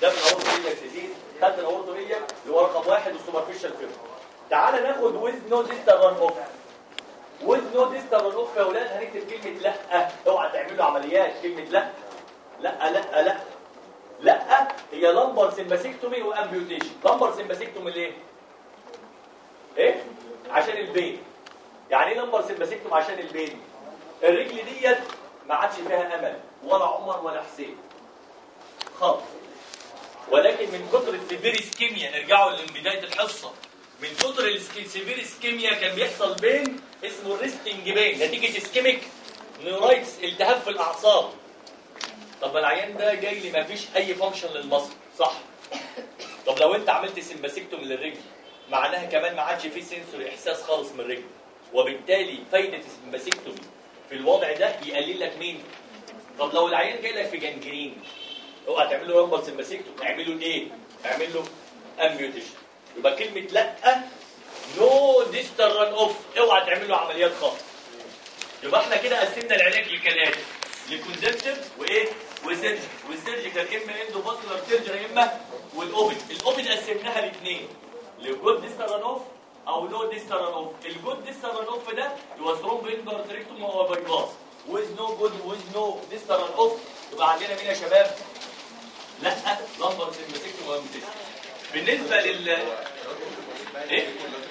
ده من الاورطوبيه جديد، خدت الاورطوبيه اللي هو رقم 1 والسوبرفيشال فيبر. تعالى ناخد ويز نو ديستال ران اوف. ويز نو ديستال ران اوف يا اولاد هنكتب كلمه لا، اوعى تعملوا عمليات كلمه لا لا لا لا لا. هي لمبر سمباسيكتومي وامبيوتيشن. لمبر سمباسيكتومي ليه؟ ايه؟ عشان البين. يعني ايه لمبر سمباسيكتومي؟ عشان البين. الرجل ديت ما عادش فيها امل ولا عمر ولا حسين خالص، ولكن من كتر السيفير اسكيميا، نرجعوا لبدايه الحصه، من كتر السيفير اسكيميا كان بيحصل بين اسمه الريستنج بين نتيجه اسكيميك نيورايتس، التهاب في الاعصاب. طب العيان ده جاي لي ما فيش اي فانكشن للمصل، صح؟ طب لو انت عملت سمباسيكتوم للرجل معناها كمان ما عادش فيه سنسوري احساس خالص من الرجل، وبالتالي فايده السمباسيكتوم في الوضع ده يقلل لك مين؟ طب لو العيان جاي لك في جنجرين، اوعى تعمل له لمبر سمباسيكتوم، اعمل له ايه؟ اعمل له امبيوتيشن. يبقى كلمه لا نو ديستال ران اوف، اوعى تعمل له عمليات خالص. يبقى احنا كده قسمنا العلاج لكالاتي، لكونزرفتيف وايه؟ وسيرجيكال. والسيرجيكال اما اندو فاسكولار سيرجري اما والاوبن. الاوبن قسمناها لاثنين، لجود ديستال ران اوف او نو ديستال ران اوف. الجود ديستال ران اوف ده هو ستروم بيندرتريكتوم او باي باس. ويز نو جود ويز نو ديستال ران اوف يبقى عندنا مين يا شباب؟ لا لمبر سمباسيكتوم وامبيوتيشن. بالنسبه لل ايه؟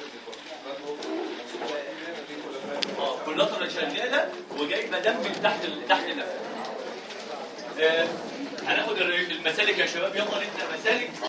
كلها شغاله وجايبه دم من تحت النفس. هناخد المسالك يا شباب، يلا نبدا مسالك.